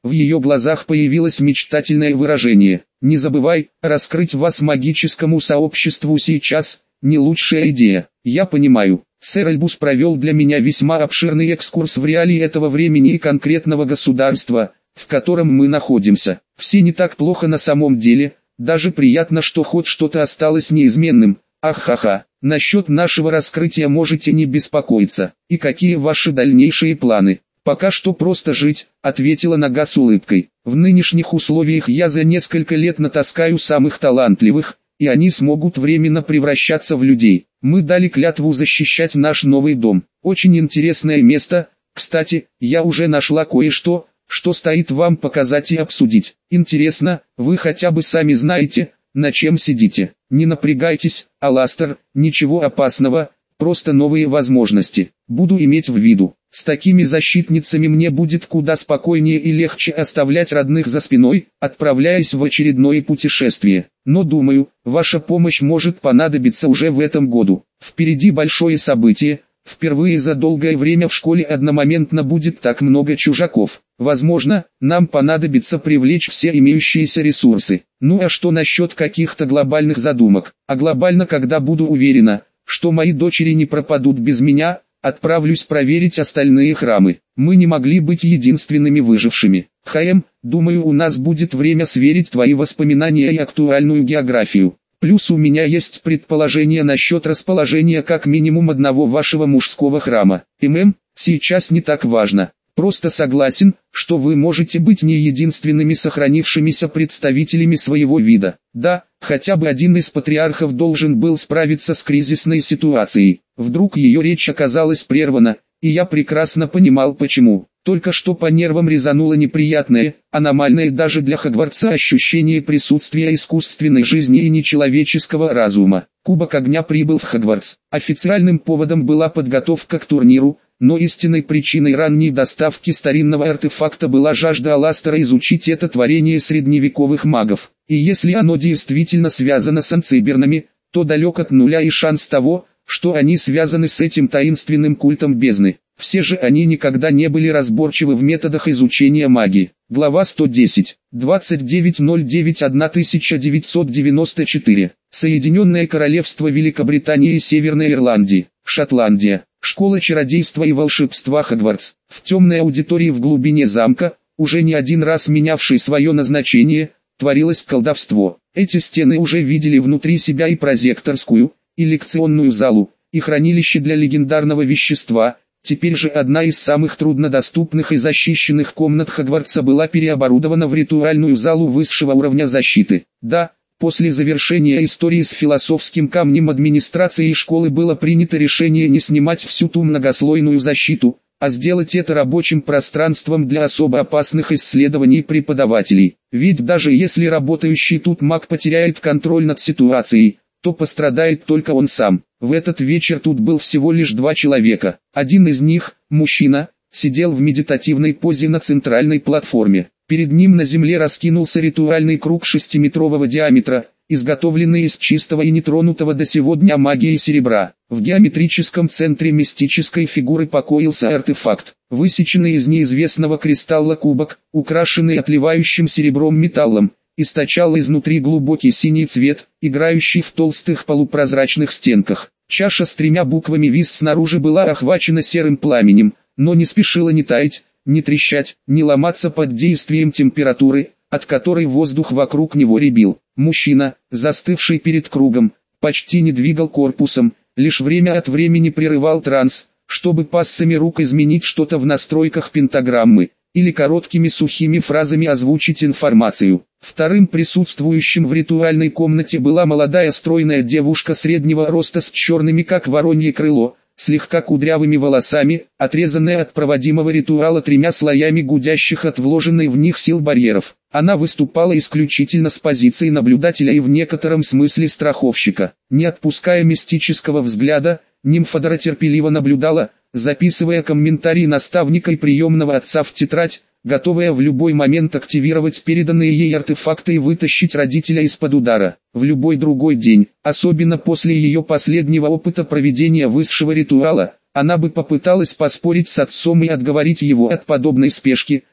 В ее глазах появилось мечтательное выражение. «Не забывай, раскрыть вас магическому сообществу сейчас – не лучшая идея. Я понимаю». Сэр Альбус провел для меня весьма обширный экскурс в реалии этого времени и конкретного государства, в котором мы находимся. Все не так плохо на самом деле, даже приятно, что хоть что-то осталось неизменным. Ах-ха-ха, насчет нашего раскрытия можете не беспокоиться. И какие ваши дальнейшие планы? Пока что просто жить, ответила Нага с улыбкой. В нынешних условиях я за несколько лет натаскаю самых талантливых, и они смогут временно превращаться в людей. Мы дали клятву защищать наш новый дом. Очень интересное место. Кстати, я уже нашла кое-что, что стоит вам показать и обсудить. Интересно, вы хотя бы сами знаете, на чем сидите? Не напрягайтесь, Аластер, ничего опасного, просто новые возможности. Буду иметь в виду. С такими защитницами мне будет куда спокойнее и легче оставлять родных за спиной, отправляясь в очередное путешествие. Но думаю, ваша помощь может понадобиться уже в этом году. Впереди большое событие. Впервые за долгое время в школе одномоментно будет так много чужаков. Возможно, нам понадобится привлечь все имеющиеся ресурсы. Ну а что насчет каких-то глобальных задумок? А глобально, когда буду уверена, что мои дочери не пропадут без меня, отправлюсь проверить остальные храмы. Мы не могли быть единственными выжившими. Хаем, думаю, у нас будет время сверить твои воспоминания и актуальную географию. Плюс у меня есть предположение насчет расположения как минимум одного вашего мужского храма. ММ, сейчас не так важно. Просто согласен, что вы можете быть не единственными сохранившимися представителями своего вида. Да, хотя бы один из патриархов должен был справиться с кризисной ситуацией. Вдруг ее речь оказалась прервана, и я прекрасно понимал почему. Только что по нервам резануло неприятное, аномальное даже для Хогвартса ощущение присутствия искусственной жизни и нечеловеческого разума. Кубок огня прибыл в Хогвартс. Официальным поводом была подготовка к турниру, но истинной причиной ранней доставки старинного артефакта была жажда Аластера изучить это творение средневековых магов. И если оно действительно связано с анцибернами, то далек от нуля и шанс того, что они связаны с этим таинственным культом бездны. Все же они никогда не были разборчивы в методах изучения магии. Глава сто десять. двадцать девятое ноль девятое тысяча девятьсот девяносто четыре. Соединенное Королевство Великобритании и Северной Ирландии. Шотландия. Школа чародейства и волшебства Хогвартс. В темной аудитории в глубине замка, уже не один раз менявшей свое назначение, творилось колдовство. Эти стены уже видели внутри себя и прозекторскую, и лекционную залу, и хранилище для легендарного вещества. Теперь же одна из самых труднодоступных и защищенных комнат Хогвартса была переоборудована в ритуальную залу высшего уровня защиты. Да, после завершения истории с философским камнем администрацией школы было принято решение не снимать всю ту многослойную защиту, а сделать это рабочим пространством для особо опасных исследований преподавателей. Ведь даже если работающий тут маг потеряет контроль над ситуацией, то пострадает только он сам. В этот вечер тут был всего лишь два человека. Один из них, мужчина, сидел в медитативной позе на центральной платформе. Перед ним на земле раскинулся ритуальный круг шестиметрового диаметра, изготовленный из чистого и нетронутого до сего дня магии серебра. В геометрическом центре мистической фигуры покоился артефакт, высеченный из неизвестного кристалла кубок, украшенный отливающим серебром металлом, источал изнутри глубокий синий цвет, играющий в толстых полупрозрачных стенках. Чаша с тремя буквами ВИС снаружи была охвачена серым пламенем, но не спешила ни таять, ни трещать, ни ломаться под действием температуры, от которой воздух вокруг него рябил. Мужчина, застывший перед кругом, почти не двигал корпусом, лишь время от времени прерывал транс, чтобы пассами рук изменить что-то в настройках пентаграммы, или короткими сухими фразами озвучить информацию. Вторым присутствующим в ритуальной комнате была молодая стройная девушка среднего роста с черными как воронье крыло, слегка кудрявыми волосами, отрезанная от проводимого ритуала тремя слоями гудящих от вложенной в них сил барьеров. Она выступала исключительно с позиции наблюдателя и в некотором смысле страховщика. Не отпуская мистического взгляда, Нимфодора терпеливо наблюдала, записывая комментарии наставника и приемного отца в тетрадь, готовая в любой момент активировать переданные ей артефакты и вытащить родителя из-под удара. В любой другой день, особенно после ее последнего опыта проведения высшего ритуала, она бы попыталась поспорить с отцом и отговорить его от подобной спешки,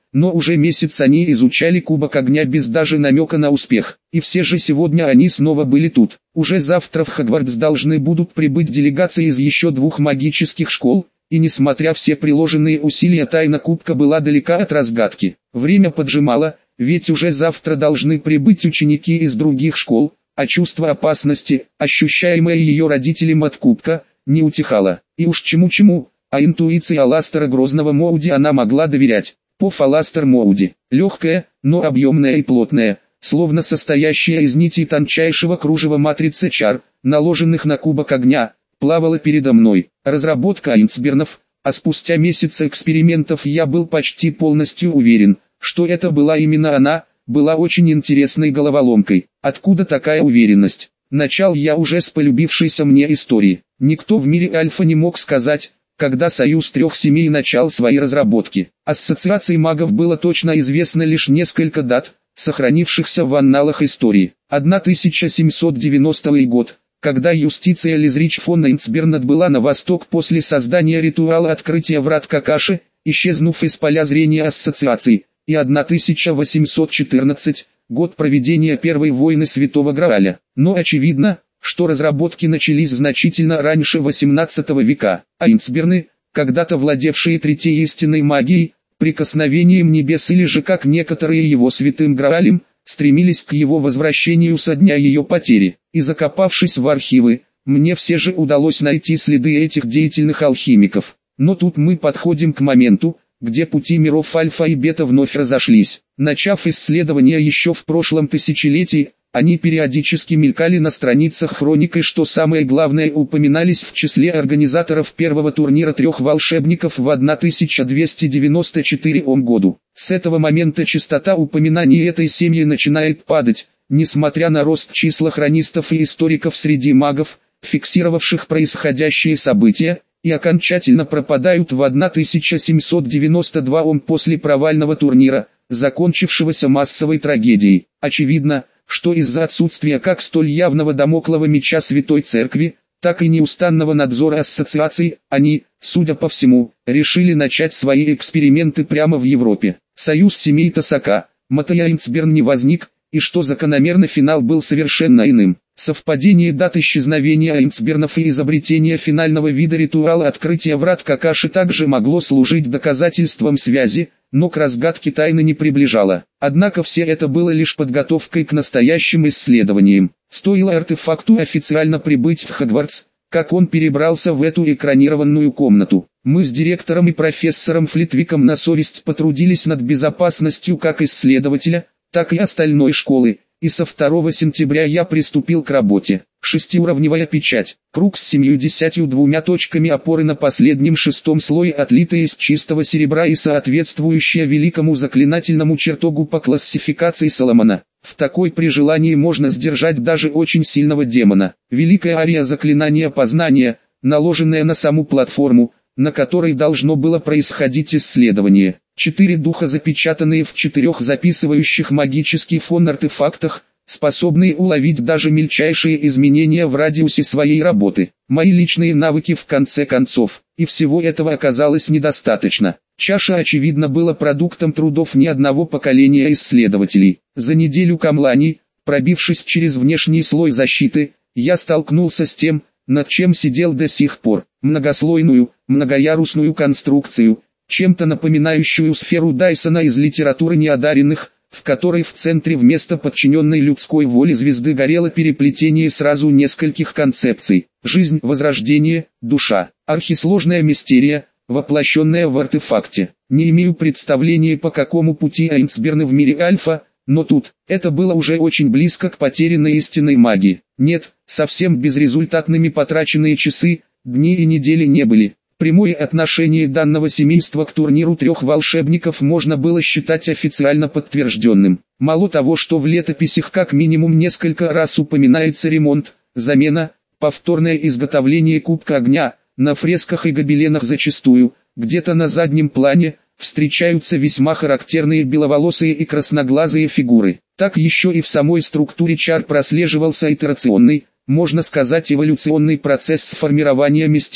но уже месяц они изучали Кубок Огня без даже намека на успех. И все же сегодня они снова были тут. Уже завтра в Хогвартс должны будут прибыть делегации из еще двух магических школ, и несмотря все приложенные усилия, тайна Кубка была далека от разгадки. Время поджимало, ведь уже завтра должны прибыть ученики из других школ, а чувство опасности, ощущаемое ее родителям от Кубка, не утихало. И уж чему-чему, а интуиции Аластера Грозного Моуди она могла доверять. Пов Аластер Моуди, легкая, но объемная и плотная, словно состоящая из нитей тончайшего кружева матрицы чар, наложенных на Кубок Огня, плавала передо мной. Разработка Айнцбернов, а спустя месяц экспериментов я был почти полностью уверен, что это была именно она, была очень интересной головоломкой. Откуда такая уверенность? Начал я уже с полюбившейся мне истории. Никто в мире Альфа не мог сказать, когда Союз трех семей начал свои разработки. Ассоциации магов было точно известно лишь несколько дат, сохранившихся в анналах истории. тысяча семьсот девяностый год, когда Юстиция Лизрич фон Айнцберн отбыла на восток после создания ритуала открытия врат Какаши, исчезнув из поля зрения ассоциаций, и тысяча восемьсот четырнадцатый год проведения Первой войны Святого Грааля. Но очевидно, что разработки начались значительно раньше восемнадцатого века. Айнцберны, когда-то владевшие третьей истинной магией, прикосновением небес или же как некоторые его святым Граалем, стремились к его возвращению со дня ее потери. И закопавшись в архивы, мне все же удалось найти следы этих деятельных алхимиков. Но тут мы подходим к моменту, где пути миров Альфа и Бета вновь разошлись. Начав исследования еще в прошлом тысячелетии, они периодически мелькали на страницах хроник и, что самое главное, упоминались в числе организаторов первого турнира трех волшебников в тысяча двести девяносто четвёртом году. С этого момента частота упоминаний этой семьи начинает падать, несмотря на рост числа хронистов и историков среди магов, фиксировавших происходящие события, и окончательно пропадают в тысяча семьсот девяносто втором после провального турнира, закончившегося массовой трагедией. Очевидно, что из-за отсутствия как столь явного дамоклого меча Святой Церкви, так и неустанного надзора ассоциаций, они, судя по всему, решили начать свои эксперименты прямо в Европе. Союз семей Тосака, Матея Айнцберн не возник, и что закономерно, финал был совершенно иным. Совпадение дат исчезновения Айнцбернов и изобретения финального вида ритуала открытия врат Какаши также могло служить доказательством связи, но к разгадке тайны не приближало. Однако все это было лишь подготовкой к настоящим исследованиям. Стоило артефакту официально прибыть в Хогвартс, как он перебрался в эту экранированную комнату. Мы с директором и профессором Флитвиком на совесть потрудились над безопасностью как исследователя, так и остальной школы, и со второго сентября я приступил к работе. Шестиуровневая печать, круг с семьюдесятью двумя точками опоры на последнем шестом слое, отлитая из чистого серебра и соответствующая великому заклинательному чертогу по классификации Соломона. В такой при желании можно сдержать даже очень сильного демона. Великая ария заклинания познания, наложенная на саму платформу, на которой должно было происходить исследование. Четыре духа, запечатанные в четырех записывающих магический фон артефактах, способные уловить даже мельчайшие изменения в радиусе своей работы. Мои личные навыки в конце концов, и всего этого оказалось недостаточно. Чаша, очевидно, была продуктом трудов не одного поколения исследователей. За неделю камланий, пробившись через внешний слой защиты, я столкнулся с тем, над чем сидел до сих пор. Многослойную, многоярусную конструкцию, чем-то напоминающую сферу Дайсона из литературы неодаренных, в которой в центре вместо подчиненной людской воли звезды горело переплетение сразу нескольких концепций. Жизнь, возрождение, душа, архисложная мистерия, воплощенная в артефакте. Не имею представления, по какому пути Айнцберны в мире Альфа, но тут, это было уже очень близко к потерянной истинной магии. Нет, совсем безрезультатными потраченные часы, дни и недели не были. Прямое отношение данного семейства к турниру трех волшебников можно было считать официально подтвержденным. Мало того, что в летописях как минимум несколько раз упоминается ремонт, замена, повторное изготовление Кубка Огня, на фресках и гобеленах зачастую, где-то на заднем плане, встречаются весьма характерные беловолосые и красноглазые фигуры. Так еще и в самой структуре чар прослеживался итерационный, можно сказать, эволюционный процесс сформирования мистерии.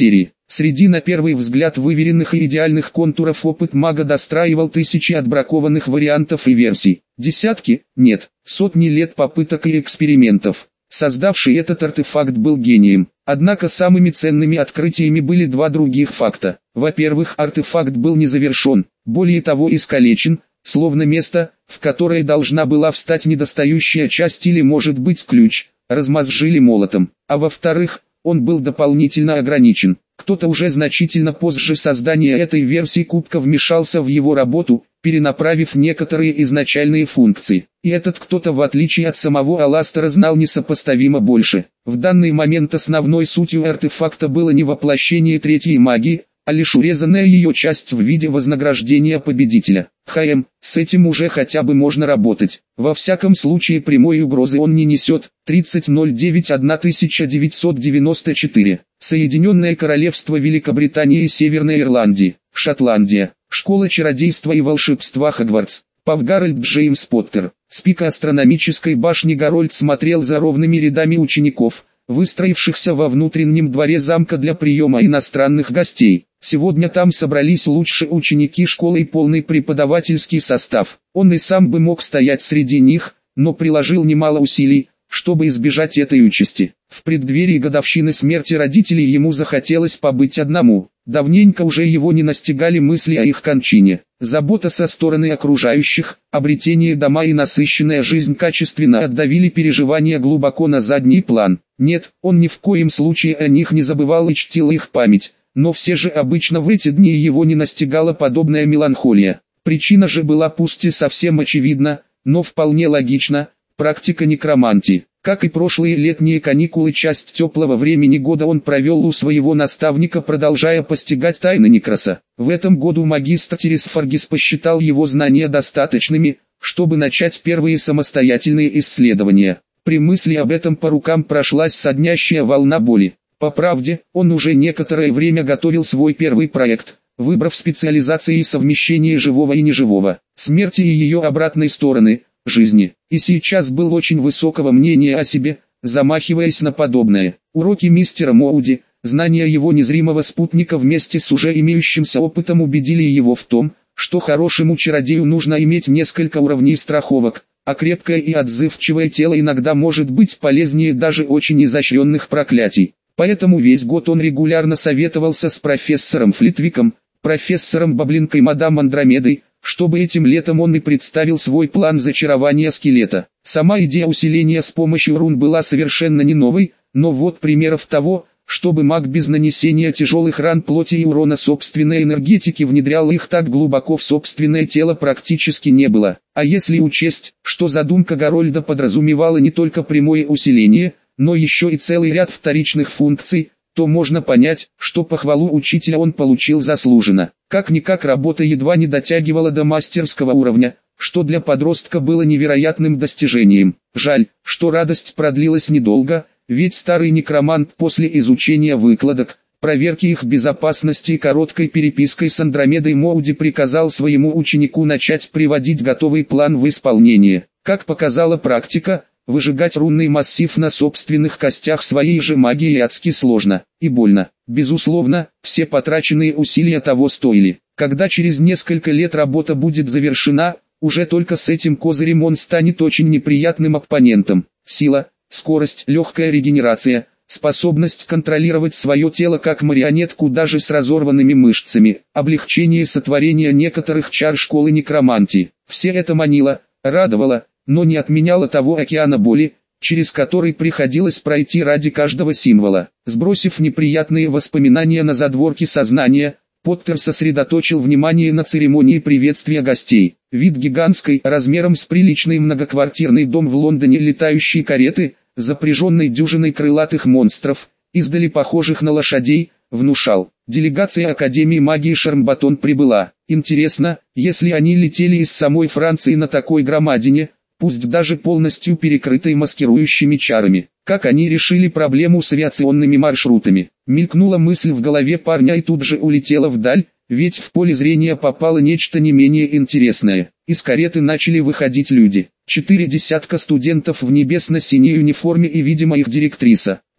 Среди на первый взгляд выверенных и идеальных контуров опыт мага достраивал тысячи отбракованных вариантов и версий. Десятки, нет, сотни лет попыток и экспериментов. Создавший этот артефакт был гением. Однако самыми ценными открытиями были два других факта. Во-первых, артефакт был не завершен, более того искалечен, словно место, в которое должна была встать недостающая часть или может быть ключ, размозжили молотом. А во-вторых, он был дополнительно ограничен. Кто-то уже значительно позже создания этой версии кубка вмешался в его работу, перенаправив некоторые изначальные функции. И этот кто-то, в отличие от самого Аластера, знал несопоставимо больше. В данный момент основной сутью артефакта было не воплощение третьей магии, а лишь урезанная ее часть в виде вознаграждения победителя. ХМ, с этим уже хотя бы можно работать. Во всяком случае прямой угрозы он не несет. тридцать ноль девять тысяча девятьсот девяносто четыре. Соединенное Королевство Великобритании и Северной Ирландии. Шотландия. Школа чародейства и волшебства Хогвартс. Павгарольд Джеймс Поттер. С пика астрономической башни Гарольд смотрел за ровными рядами учеников, выстроившихся во внутреннем дворе замка для приема иностранных гостей. Сегодня там собрались лучшие ученики школы и полный преподавательский состав. Он и сам бы мог стоять среди них, но приложил немало усилий, чтобы избежать этой участи. В преддверии годовщины смерти родителей ему захотелось побыть одному. Давненько уже его не настигали мысли о их кончине. Забота со стороны окружающих, обретение дома и насыщенная жизнь качественно отдавили переживания глубоко на задний план. Нет, он ни в коем случае о них не забывал и чтил их память, но все же обычно в эти дни его не настигала подобная меланхолия. Причина же была пусть и совсем очевидна, но вполне логична: практика некромантии. Как и прошлые летние каникулы, часть теплого времени года он провел у своего наставника, продолжая постигать тайны некроса. В этом году магистр Терес Фаргис посчитал его знания достаточными, чтобы начать первые самостоятельные исследования. При мысли об этом по рукам прошлась соднящая волна боли. По правде, он уже некоторое время готовил свой первый проект, выбрав специализации совмещение живого и неживого, смерти и ее обратной стороны – жизни, и сейчас был очень высокого мнения о себе, замахиваясь на подобное. Уроки мистера Моуди, знания его незримого спутника вместе с уже имеющимся опытом убедили его в том, что хорошему чародею нужно иметь несколько уровней страховок, а крепкое и отзывчивое тело иногда может быть полезнее даже очень изощренных проклятий. Поэтому весь год он регулярно советовался с профессором Флитвиком, профессором Баблинкой, мадам Андромедой, чтобы этим летом он и представил свой план зачарования скелета. Сама идея усиления с помощью рун была совершенно не новой, но вот примеров того, чтобы маг без нанесения тяжелых ран плоти и урона собственной энергетики внедрял их так глубоко в собственное тело, практически не было. А если учесть, что задумка Гарольда подразумевала не только прямое усиление, но еще и целый ряд вторичных функций, то можно понять, что похвалу учителя он получил заслуженно. Как-никак работа едва не дотягивала до мастерского уровня, что для подростка было невероятным достижением. Жаль, что радость продлилась недолго, ведь старый некромант после изучения выкладок, проверки их безопасности и короткой перепиской с Андромедой Моуди приказал своему ученику начать приводить готовый план в исполнение. Как показала практика, выжигать рунный массив на собственных костях своей же магией адски сложно и больно. Безусловно, все потраченные усилия того стоили. Когда через несколько лет работа будет завершена, уже только с этим козырем он станет очень неприятным оппонентом. Сила, скорость, легкая регенерация, способность контролировать свое тело как марионетку даже с разорванными мышцами, облегчение сотворения некоторых чар школы некромантии. Все это манило, радовало, но не отменяло того океана боли, через который приходилось пройти ради каждого символа. Сбросив неприятные воспоминания на задворки сознания, Поттер сосредоточил внимание на церемонии приветствия гостей. Вид гигантской, размером с приличный многоквартирный дом в Лондоне, летающие кареты, запряженной дюжиной крылатых монстров, издали похожих на лошадей, внушал. Делегация Академии магии Шармбатон прибыла. Интересно, если они летели из самой Франции на такой громадине, пусть даже полностью перекрытой маскирующими чарами, как они решили проблему с авиационными маршрутами? Мелькнула мысль в голове парня и тут же улетела вдаль, ведь в поле зрения попало нечто не менее интересное. Из кареты начали выходить люди. Четыре десятка студентов в небесно-синей униформе и, видимо, их директриса.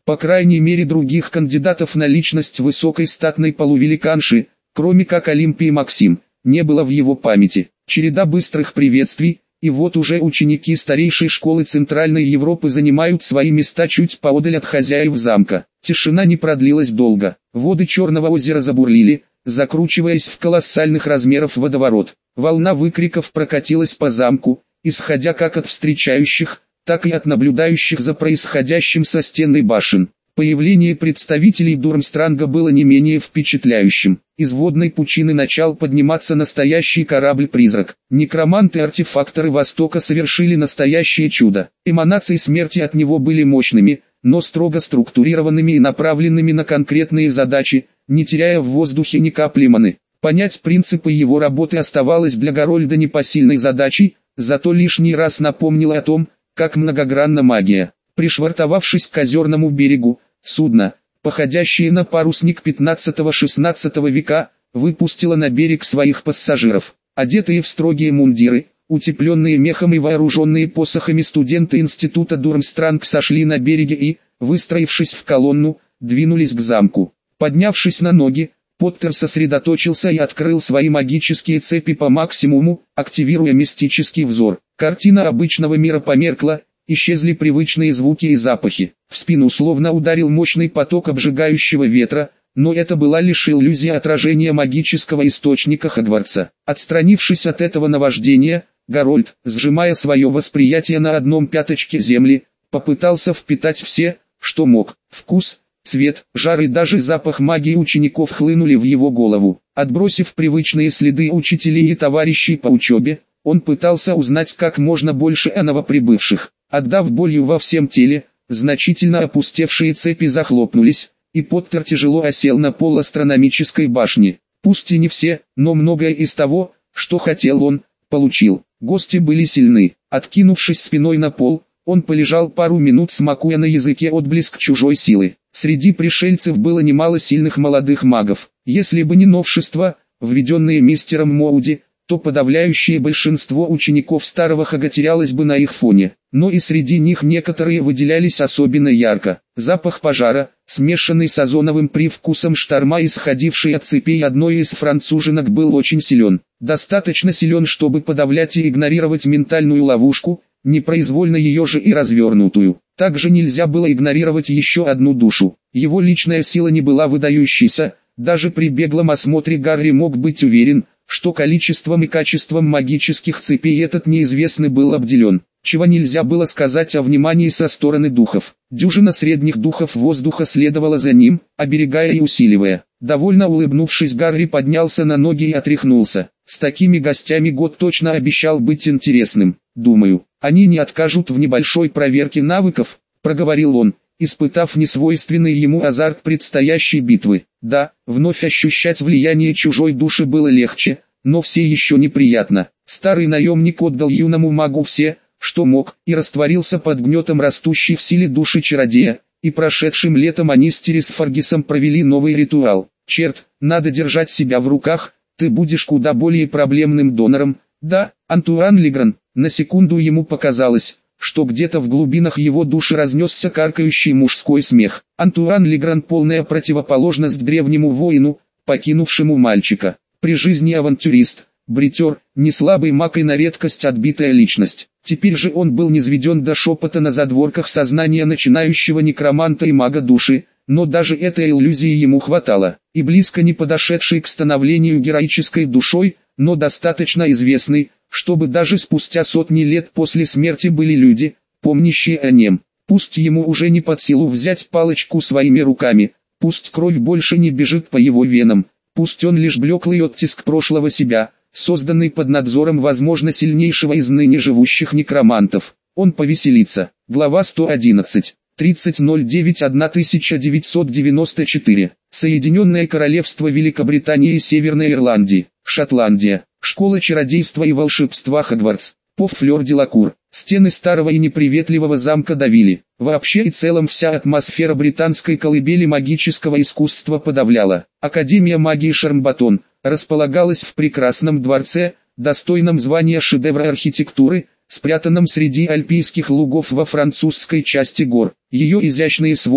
По крайней мере других кандидатов на личность высокой статной полувеликанши, кроме как Олимпии Максим, не было в его памяти. Череда быстрых приветствий, и вот уже ученики старейшей школы Центральной Европы занимают свои места чуть поодаль от хозяев замка. Тишина не продлилась долго. Воды Черного озера забурлили, закручиваясь в колоссальных размеров водоворот. Волна выкриков прокатилась по замку, исходя как от встречающих, так и от наблюдающих за происходящим со стены башен. Появление представителей Дурмстранга было не менее впечатляющим. Из водной пучины начал подниматься настоящий корабль-призрак. Некроманты-артефакторы Востока совершили настоящее чудо. Эманации смерти от него были мощными, но строго структурированными и направленными на конкретные задачи, не теряя в воздухе ни капли маны. Понять принципы его работы оставалось для Гарольда непосильной задачей, зато лишний раз напомнило о том, как многогранна магия. Пришвартовавшись к озерному берегу, судно, походящее на парусник пятнадцатого-шестнадцатого века, выпустило на берег своих пассажиров. Одетые в строгие мундиры, утепленные мехом и вооруженные посохами студенты института Дурмстранг сошли на береге и, выстроившись в колонну, двинулись к замку. Поднявшись на ноги, Поттер сосредоточился и открыл свои магические цепи по максимуму, активируя мистический взор. Картина обычного мира померкла, исчезли привычные звуки и запахи. В спину словно ударил мощный поток обжигающего ветра, но это была лишь иллюзия отражения магического источника Хогвартса. Отстранившись от этого наваждения, Гарольд, сжимая свое восприятие на одном пяточке земли, попытался впитать все, что мог. Вкус, цвет, жар и даже запах магии учеников хлынули в его голову. Отбросив привычные следы учителей и товарищей по учебе, он пытался узнать как можно больше о новоприбывших. Отдав болью во всем теле, значительно опустевшие цепи захлопнулись, и Поттер тяжело осел на пол астрономической башни. Пусть и не все, но многое из того, что хотел он, получил. Гости были сильны. Откинувшись спиной на пол, он полежал пару минут, смакуя на языке отблеск чужой силы. Среди пришельцев было немало сильных молодых магов. Если бы не новшества, введенные мистером Моуди, то подавляющее большинство учеников старого Хога терялось бы на их фоне. Но и среди них некоторые выделялись особенно ярко. Запах пожара, смешанный с озоновым привкусом шторма, исходивший от цепей одной из француженок, был очень силен. Достаточно силен, чтобы подавлять и игнорировать ментальную ловушку, непроизвольно ее же и развернутую. Также нельзя было игнорировать еще одну душу. Его личная сила не была выдающейся, даже при беглом осмотре Гарри мог быть уверен, что количеством и качеством магических цепей этот неизвестный был обделен. Чего нельзя было сказать о внимании со стороны духов. Дюжина средних духов воздуха следовала за ним, оберегая и усиливая. Довольно улыбнувшись, Гарри поднялся на ноги и отряхнулся. С такими гостями год точно обещал быть интересным. Думаю, они не откажут в небольшой проверке навыков, проговорил он, испытав несвойственный ему азарт предстоящей битвы. Да, вновь ощущать влияние чужой души было легче, но все еще неприятно. Старый наемник отдал юному магу все, что мог, и растворился под гнетом растущей в силе души чародея, и прошедшим летом они с Терес Фаргисом провели новый ритуал. Черт, надо держать себя в руках, ты будешь куда более проблемным донором. Да, Антуан Легран. На секунду ему показалось, что где-то в глубинах его души разнесся каркающий мужской смех. Антуан Легран — полная противоположность древнему воину, покинувшему мальчика. При жизни авантюрист, бритер, неслабый маг и на редкость отбитая личность. Теперь же он был низведен до шепота на задворках сознания начинающего некроманта и мага души, но даже этой иллюзии ему хватало. И близко не подошедший к становлению героической душой, но достаточно известный, чтобы даже спустя сотни лет после смерти были люди, помнящие о нем. Пусть ему уже не под силу взять палочку своими руками, пусть кровь больше не бежит по его венам, пусть он лишь блеклый оттиск прошлого себя, созданный под надзором возможно сильнейшего из ныне живущих некромантов. Он повеселится. Глава сто одиннадцать. тридцать ноль девять тысяча девятьсот девяносто четыре. Соединенное Королевство Великобритании и Северной Ирландии. Шотландия. Школа чародейства и волшебства Хогвартс. По Флёр-де-Лакур. Стены старого и неприветливого замка давили. Вообще и целом вся атмосфера британской колыбели магического искусства подавляла. Академия магии Шармбатон располагалась в прекрасном дворце, достойном звания шедевра архитектуры, спрятанном среди альпийских лугов во французской части гор. Ее изящные своды,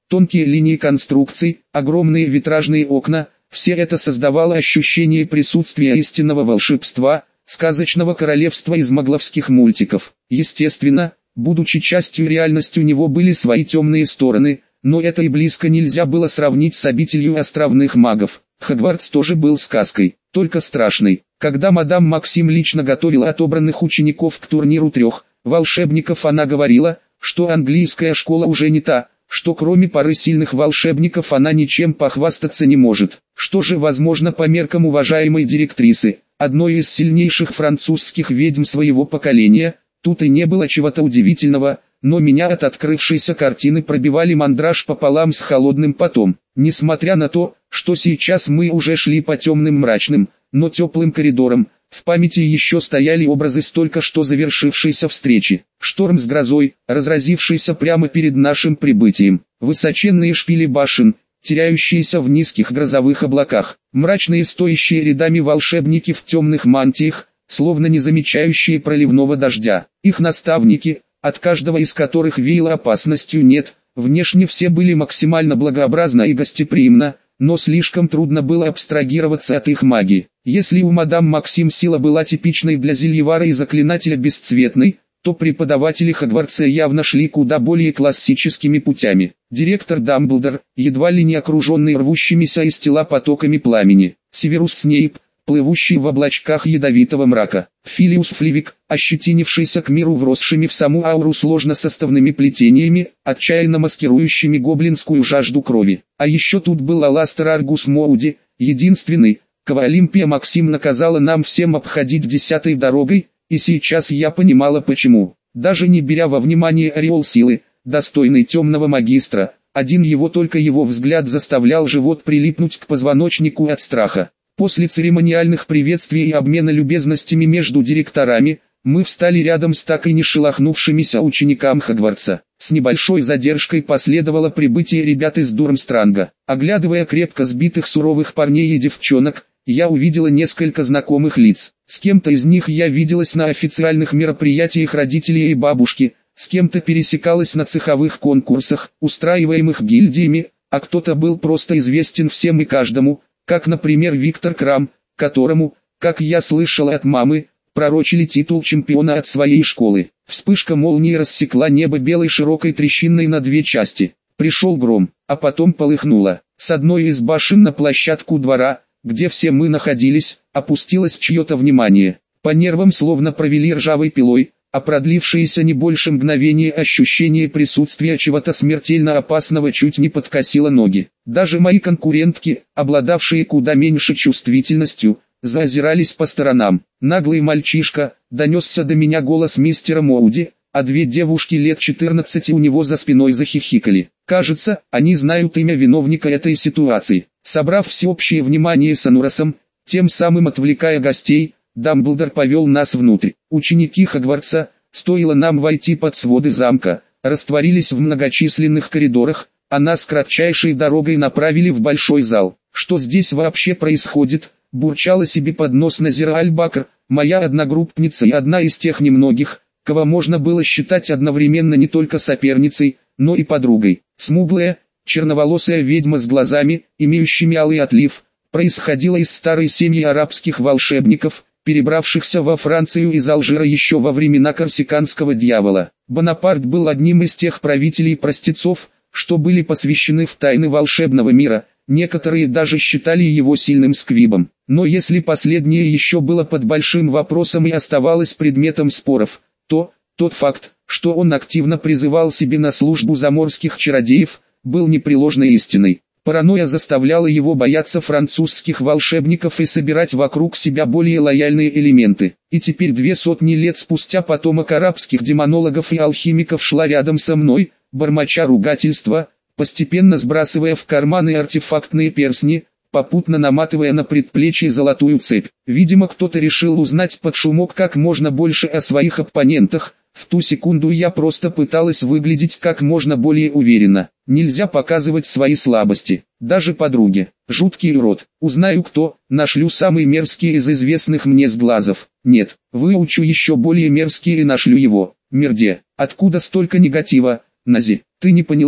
Тонкие линии конструкций, огромные витражные окна – все это создавало ощущение присутствия истинного волшебства, сказочного королевства из магловских мультиков. Естественно, будучи частью реальности, у него были свои темные стороны, но это и близко нельзя было сравнить с обителью островных магов. Хогвартс тоже был сказкой, только страшной. Когда мадам Максим лично готовила отобранных учеников к турниру трех волшебников, она говорила, что английская школа уже не та, что кроме пары сильных волшебников она ничем похвастаться не может. Что же возможно по меркам уважаемой директрисы, одной из сильнейших французских ведьм своего поколения? Тут и не было чего-то удивительного, но меня от открывшейся картины пробивали мандраж пополам с холодным потом. Несмотря на то, что сейчас мы уже шли по темным мрачным, но теплым коридорам, в памяти еще стояли образы с только что завершившейся встречи. Шторм с грозой, разразившийся прямо перед нашим прибытием. Высоченные шпили башен, теряющиеся в низких грозовых облаках. Мрачные стоящие рядами волшебники в темных мантиях, словно не замечающие проливного дождя. Их наставники, от каждого из которых веяло опасностью, нет. Внешне все были максимально благообразно и гостеприимно, но слишком трудно было абстрагироваться от их магии. Если у мадам Максим сила была типичной для зельевара и заклинателя бесцветной, то преподаватели Хогвартса явно шли куда более классическими путями. Директор Дамблдор, едва ли не окруженный рвущимися из тела потоками пламени. Северус Снейп, плывущий в облачках ядовитого мрака. Филиус Фливик, ощетинившийся к миру вросшими в саму ауру сложносоставными плетениями, отчаянно маскирующими гоблинскую жажду крови. А еще тут был Аластер Аргус Моуди, единственный, кого Олимпия Максим наказала нам всем обходить десятой дорогой, и сейчас я понимала почему. Даже не беря во внимание ореол силы, достойный темного магистра, один его только его взгляд заставлял живот прилипнуть к позвоночнику от страха. После церемониальных приветствий и обмена любезностями между директорами, мы встали рядом с так и не шелохнувшимися ученикам Хогвартса. С небольшой задержкой последовало прибытие ребят из Дурмстранга. Оглядывая крепко сбитых суровых парней и девчонок, я увидела несколько знакомых лиц. С кем-то из них я виделась на официальных мероприятиях родителей и бабушки, с кем-то пересекалась на цеховых конкурсах, устраиваемых гильдиями, а кто-то был просто известен всем и каждому, как, например, Виктор Крам, которому, как я слышала от мамы, пророчили титул чемпиона от своей школы. Вспышка молнии рассекла небо белой широкой трещиной на две части. Пришел гром, а потом полыхнуло. С одной из башен на площадку двора, где все мы находились, опустилось чье-то внимание. По нервам словно провели ржавой пилой, а продлившееся не больше мгновения ощущение присутствия чего-то смертельно опасного чуть не подкосило ноги. Даже мои конкурентки, обладавшие куда меньше чувствительностью, заозирались по сторонам. Наглый мальчишка, донесся до меня голос мистера Моуди, а две девушки лет четырнадцати у него за спиной захихикали. Кажется, они знают имя виновника этой ситуации. Собрав всеобщее внимание с Анурасом, тем самым отвлекая гостей, Дамблдор повел нас внутрь. Ученики Хогвартса, стоило нам войти под своды замка, растворились в многочисленных коридорах, а нас кратчайшей дорогой направили в большой зал. Что здесь вообще происходит? Бурчала себе под нос Назира Аль-Бакр, моя одногруппница и одна из тех немногих, кого можно было считать одновременно не только соперницей, но и подругой. Смуглая, черноволосая ведьма с глазами, имеющими алый отлив, происходила из старой семьи арабских волшебников, перебравшихся во Францию из Алжира еще во времена корсиканского дьявола. Бонапарт был одним из тех правителей-простецов, что были посвящены в тайны волшебного мира, некоторые даже считали его сильным сквибом. Но если последнее еще было под большим вопросом и оставалось предметом споров, то тот факт, что он активно призывал себе на службу заморских чародеев, был непреложной истиной. Паранойя заставляла его бояться французских волшебников и собирать вокруг себя более лояльные элементы. И теперь две сотни лет спустя потомок арабских демонологов и алхимиков шла рядом со мной, бормоча ругательства, постепенно сбрасывая в карманы артефактные перстни, попутно наматывая на предплечье золотую цепь. Видимо, кто-то решил узнать под шумок как можно больше о своих оппонентах. В ту секунду я просто пыталась выглядеть как можно более уверенно. Нельзя показывать свои слабости, даже подруге. Жуткий урод. Узнаю кто, нашлю самый мерзкий из известных мне сглазов. Нет, выучу еще более мерзкий и нашлю его. Мерде, откуда столько негатива? Нази, ты не поняла?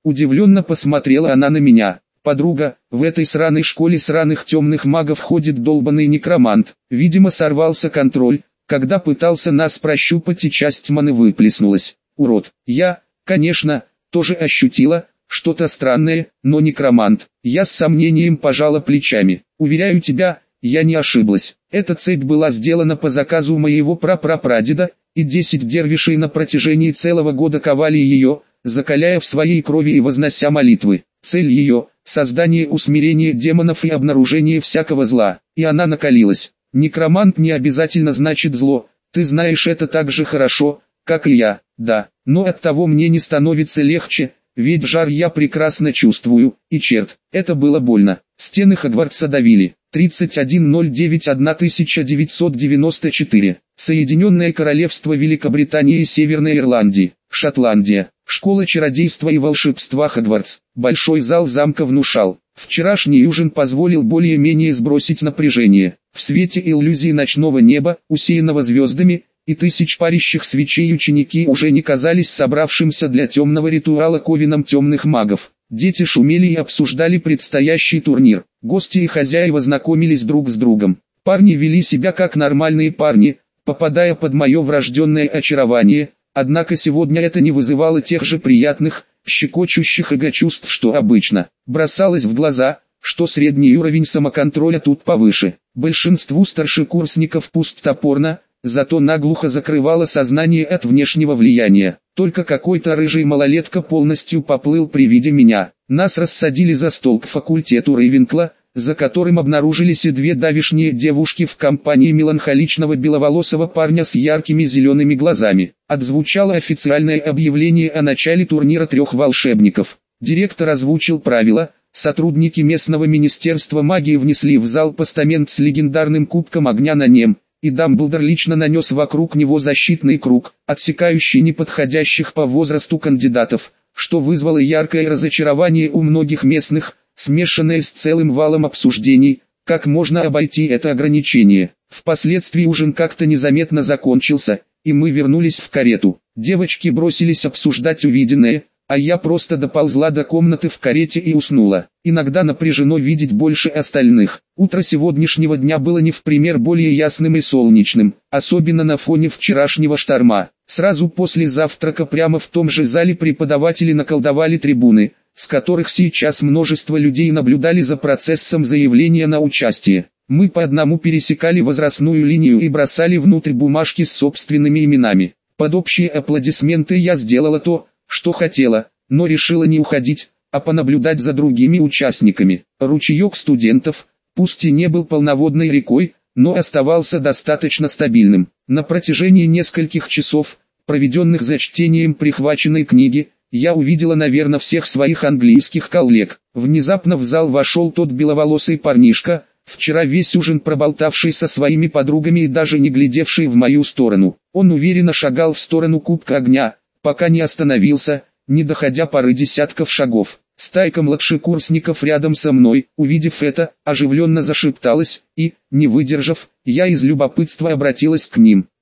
Удивленно посмотрела она на меня. Подруга, в этой сраной школе сраных темных магов ходит долбанный некромант. Видимо, сорвался контроль, когда пытался нас прощупать, и часть маны выплеснулась. Урод. Я, конечно, тоже ощутила что-то странное, но некромант. Я с сомнением пожала плечами. Уверяю тебя, я не ошиблась. Эта цепь была сделана по заказу моего прапрапрадеда, и десять дервишей на протяжении целого года ковали ее, закаляя в своей крови и вознося молитвы. Цель ее – создание усмирения демонов и обнаружение всякого зла. И она накалилась. Некромант не обязательно значит зло, ты знаешь это так же хорошо, как и я, да. Но от того мне не становится легче, ведь жар я прекрасно чувствую, и черт, это было больно. Стены Хогвартса давили. тридцать один ноль девять тысяча девятьсот девяносто четыре. Соединенное Королевство Великобритании и Северной Ирландии. Шотландия. Школа чародейства и волшебства Хогвартс. Большой зал замка внушал. Вчерашний ужин позволил более-менее сбросить напряжение. В свете иллюзий ночного неба, усеянного звездами, и тысяч парящих свечей, ученики уже не казались собравшимся для темного ритуала ковином темных магов. Дети шумели и обсуждали предстоящий турнир. Гости и хозяева знакомились друг с другом. Парни вели себя как нормальные парни, попадая под мое врожденное очарование, однако сегодня это не вызывало тех же приятных, щекочущих эго-чувств, что обычно. Бросалось в глаза, что средний уровень самоконтроля тут повыше. Большинству старшекурсников пусттопорно, зато наглухо закрывало сознание от внешнего влияния. Только какой-то рыжий малолетка полностью поплыл при виде меня. Нас рассадили за стол к факультету Рейвенкла, за которым обнаружились и две давишние девушки в компании меланхоличного беловолосого парня с яркими зелеными глазами. Отзвучало официальное объявление о начале турнира трех волшебников. Директор озвучил правила. Сотрудники местного министерства магии внесли в зал постамент с легендарным кубком огня на нем, и Дамблдор лично нанес вокруг него защитный круг, отсекающий неподходящих по возрасту кандидатов, что вызвало яркое разочарование у многих местных, смешанное с целым валом обсуждений, как можно обойти это ограничение. Впоследствии ужин как-то незаметно закончился, и мы вернулись в карету. Девочки бросились обсуждать увиденное, а я просто доползла до комнаты в карете и уснула. Иногда напряжено видеть больше остальных. Утро сегодняшнего дня было не в пример более ясным и солнечным, особенно на фоне вчерашнего шторма. Сразу после завтрака прямо в том же зале преподаватели наколдовали трибуны, с которых сейчас множество людей наблюдали за процессом заявления на участие. Мы по одному пересекали возрастную линию и бросали внутрь бумажки с собственными именами. Под общие аплодисменты я сделала то, что хотела, но решила не уходить, а понаблюдать за другими участниками. Ручеек студентов, пусть и не был полноводной рекой, но оставался достаточно стабильным. На протяжении нескольких часов, проведенных за чтением прихваченной книги, я увидела, наверное, всех своих английских коллег. Внезапно в зал вошел тот беловолосый парнишка, вчера весь ужин проболтавший со своими подругами и даже не глядевший в мою сторону. Он уверенно шагал в сторону кубка огня, пока не остановился, не доходя пары десятков шагов. Стайка младшекурсников рядом со мной, увидев это, оживленно зашепталась, и, не выдержав, я из любопытства обратилась к ним.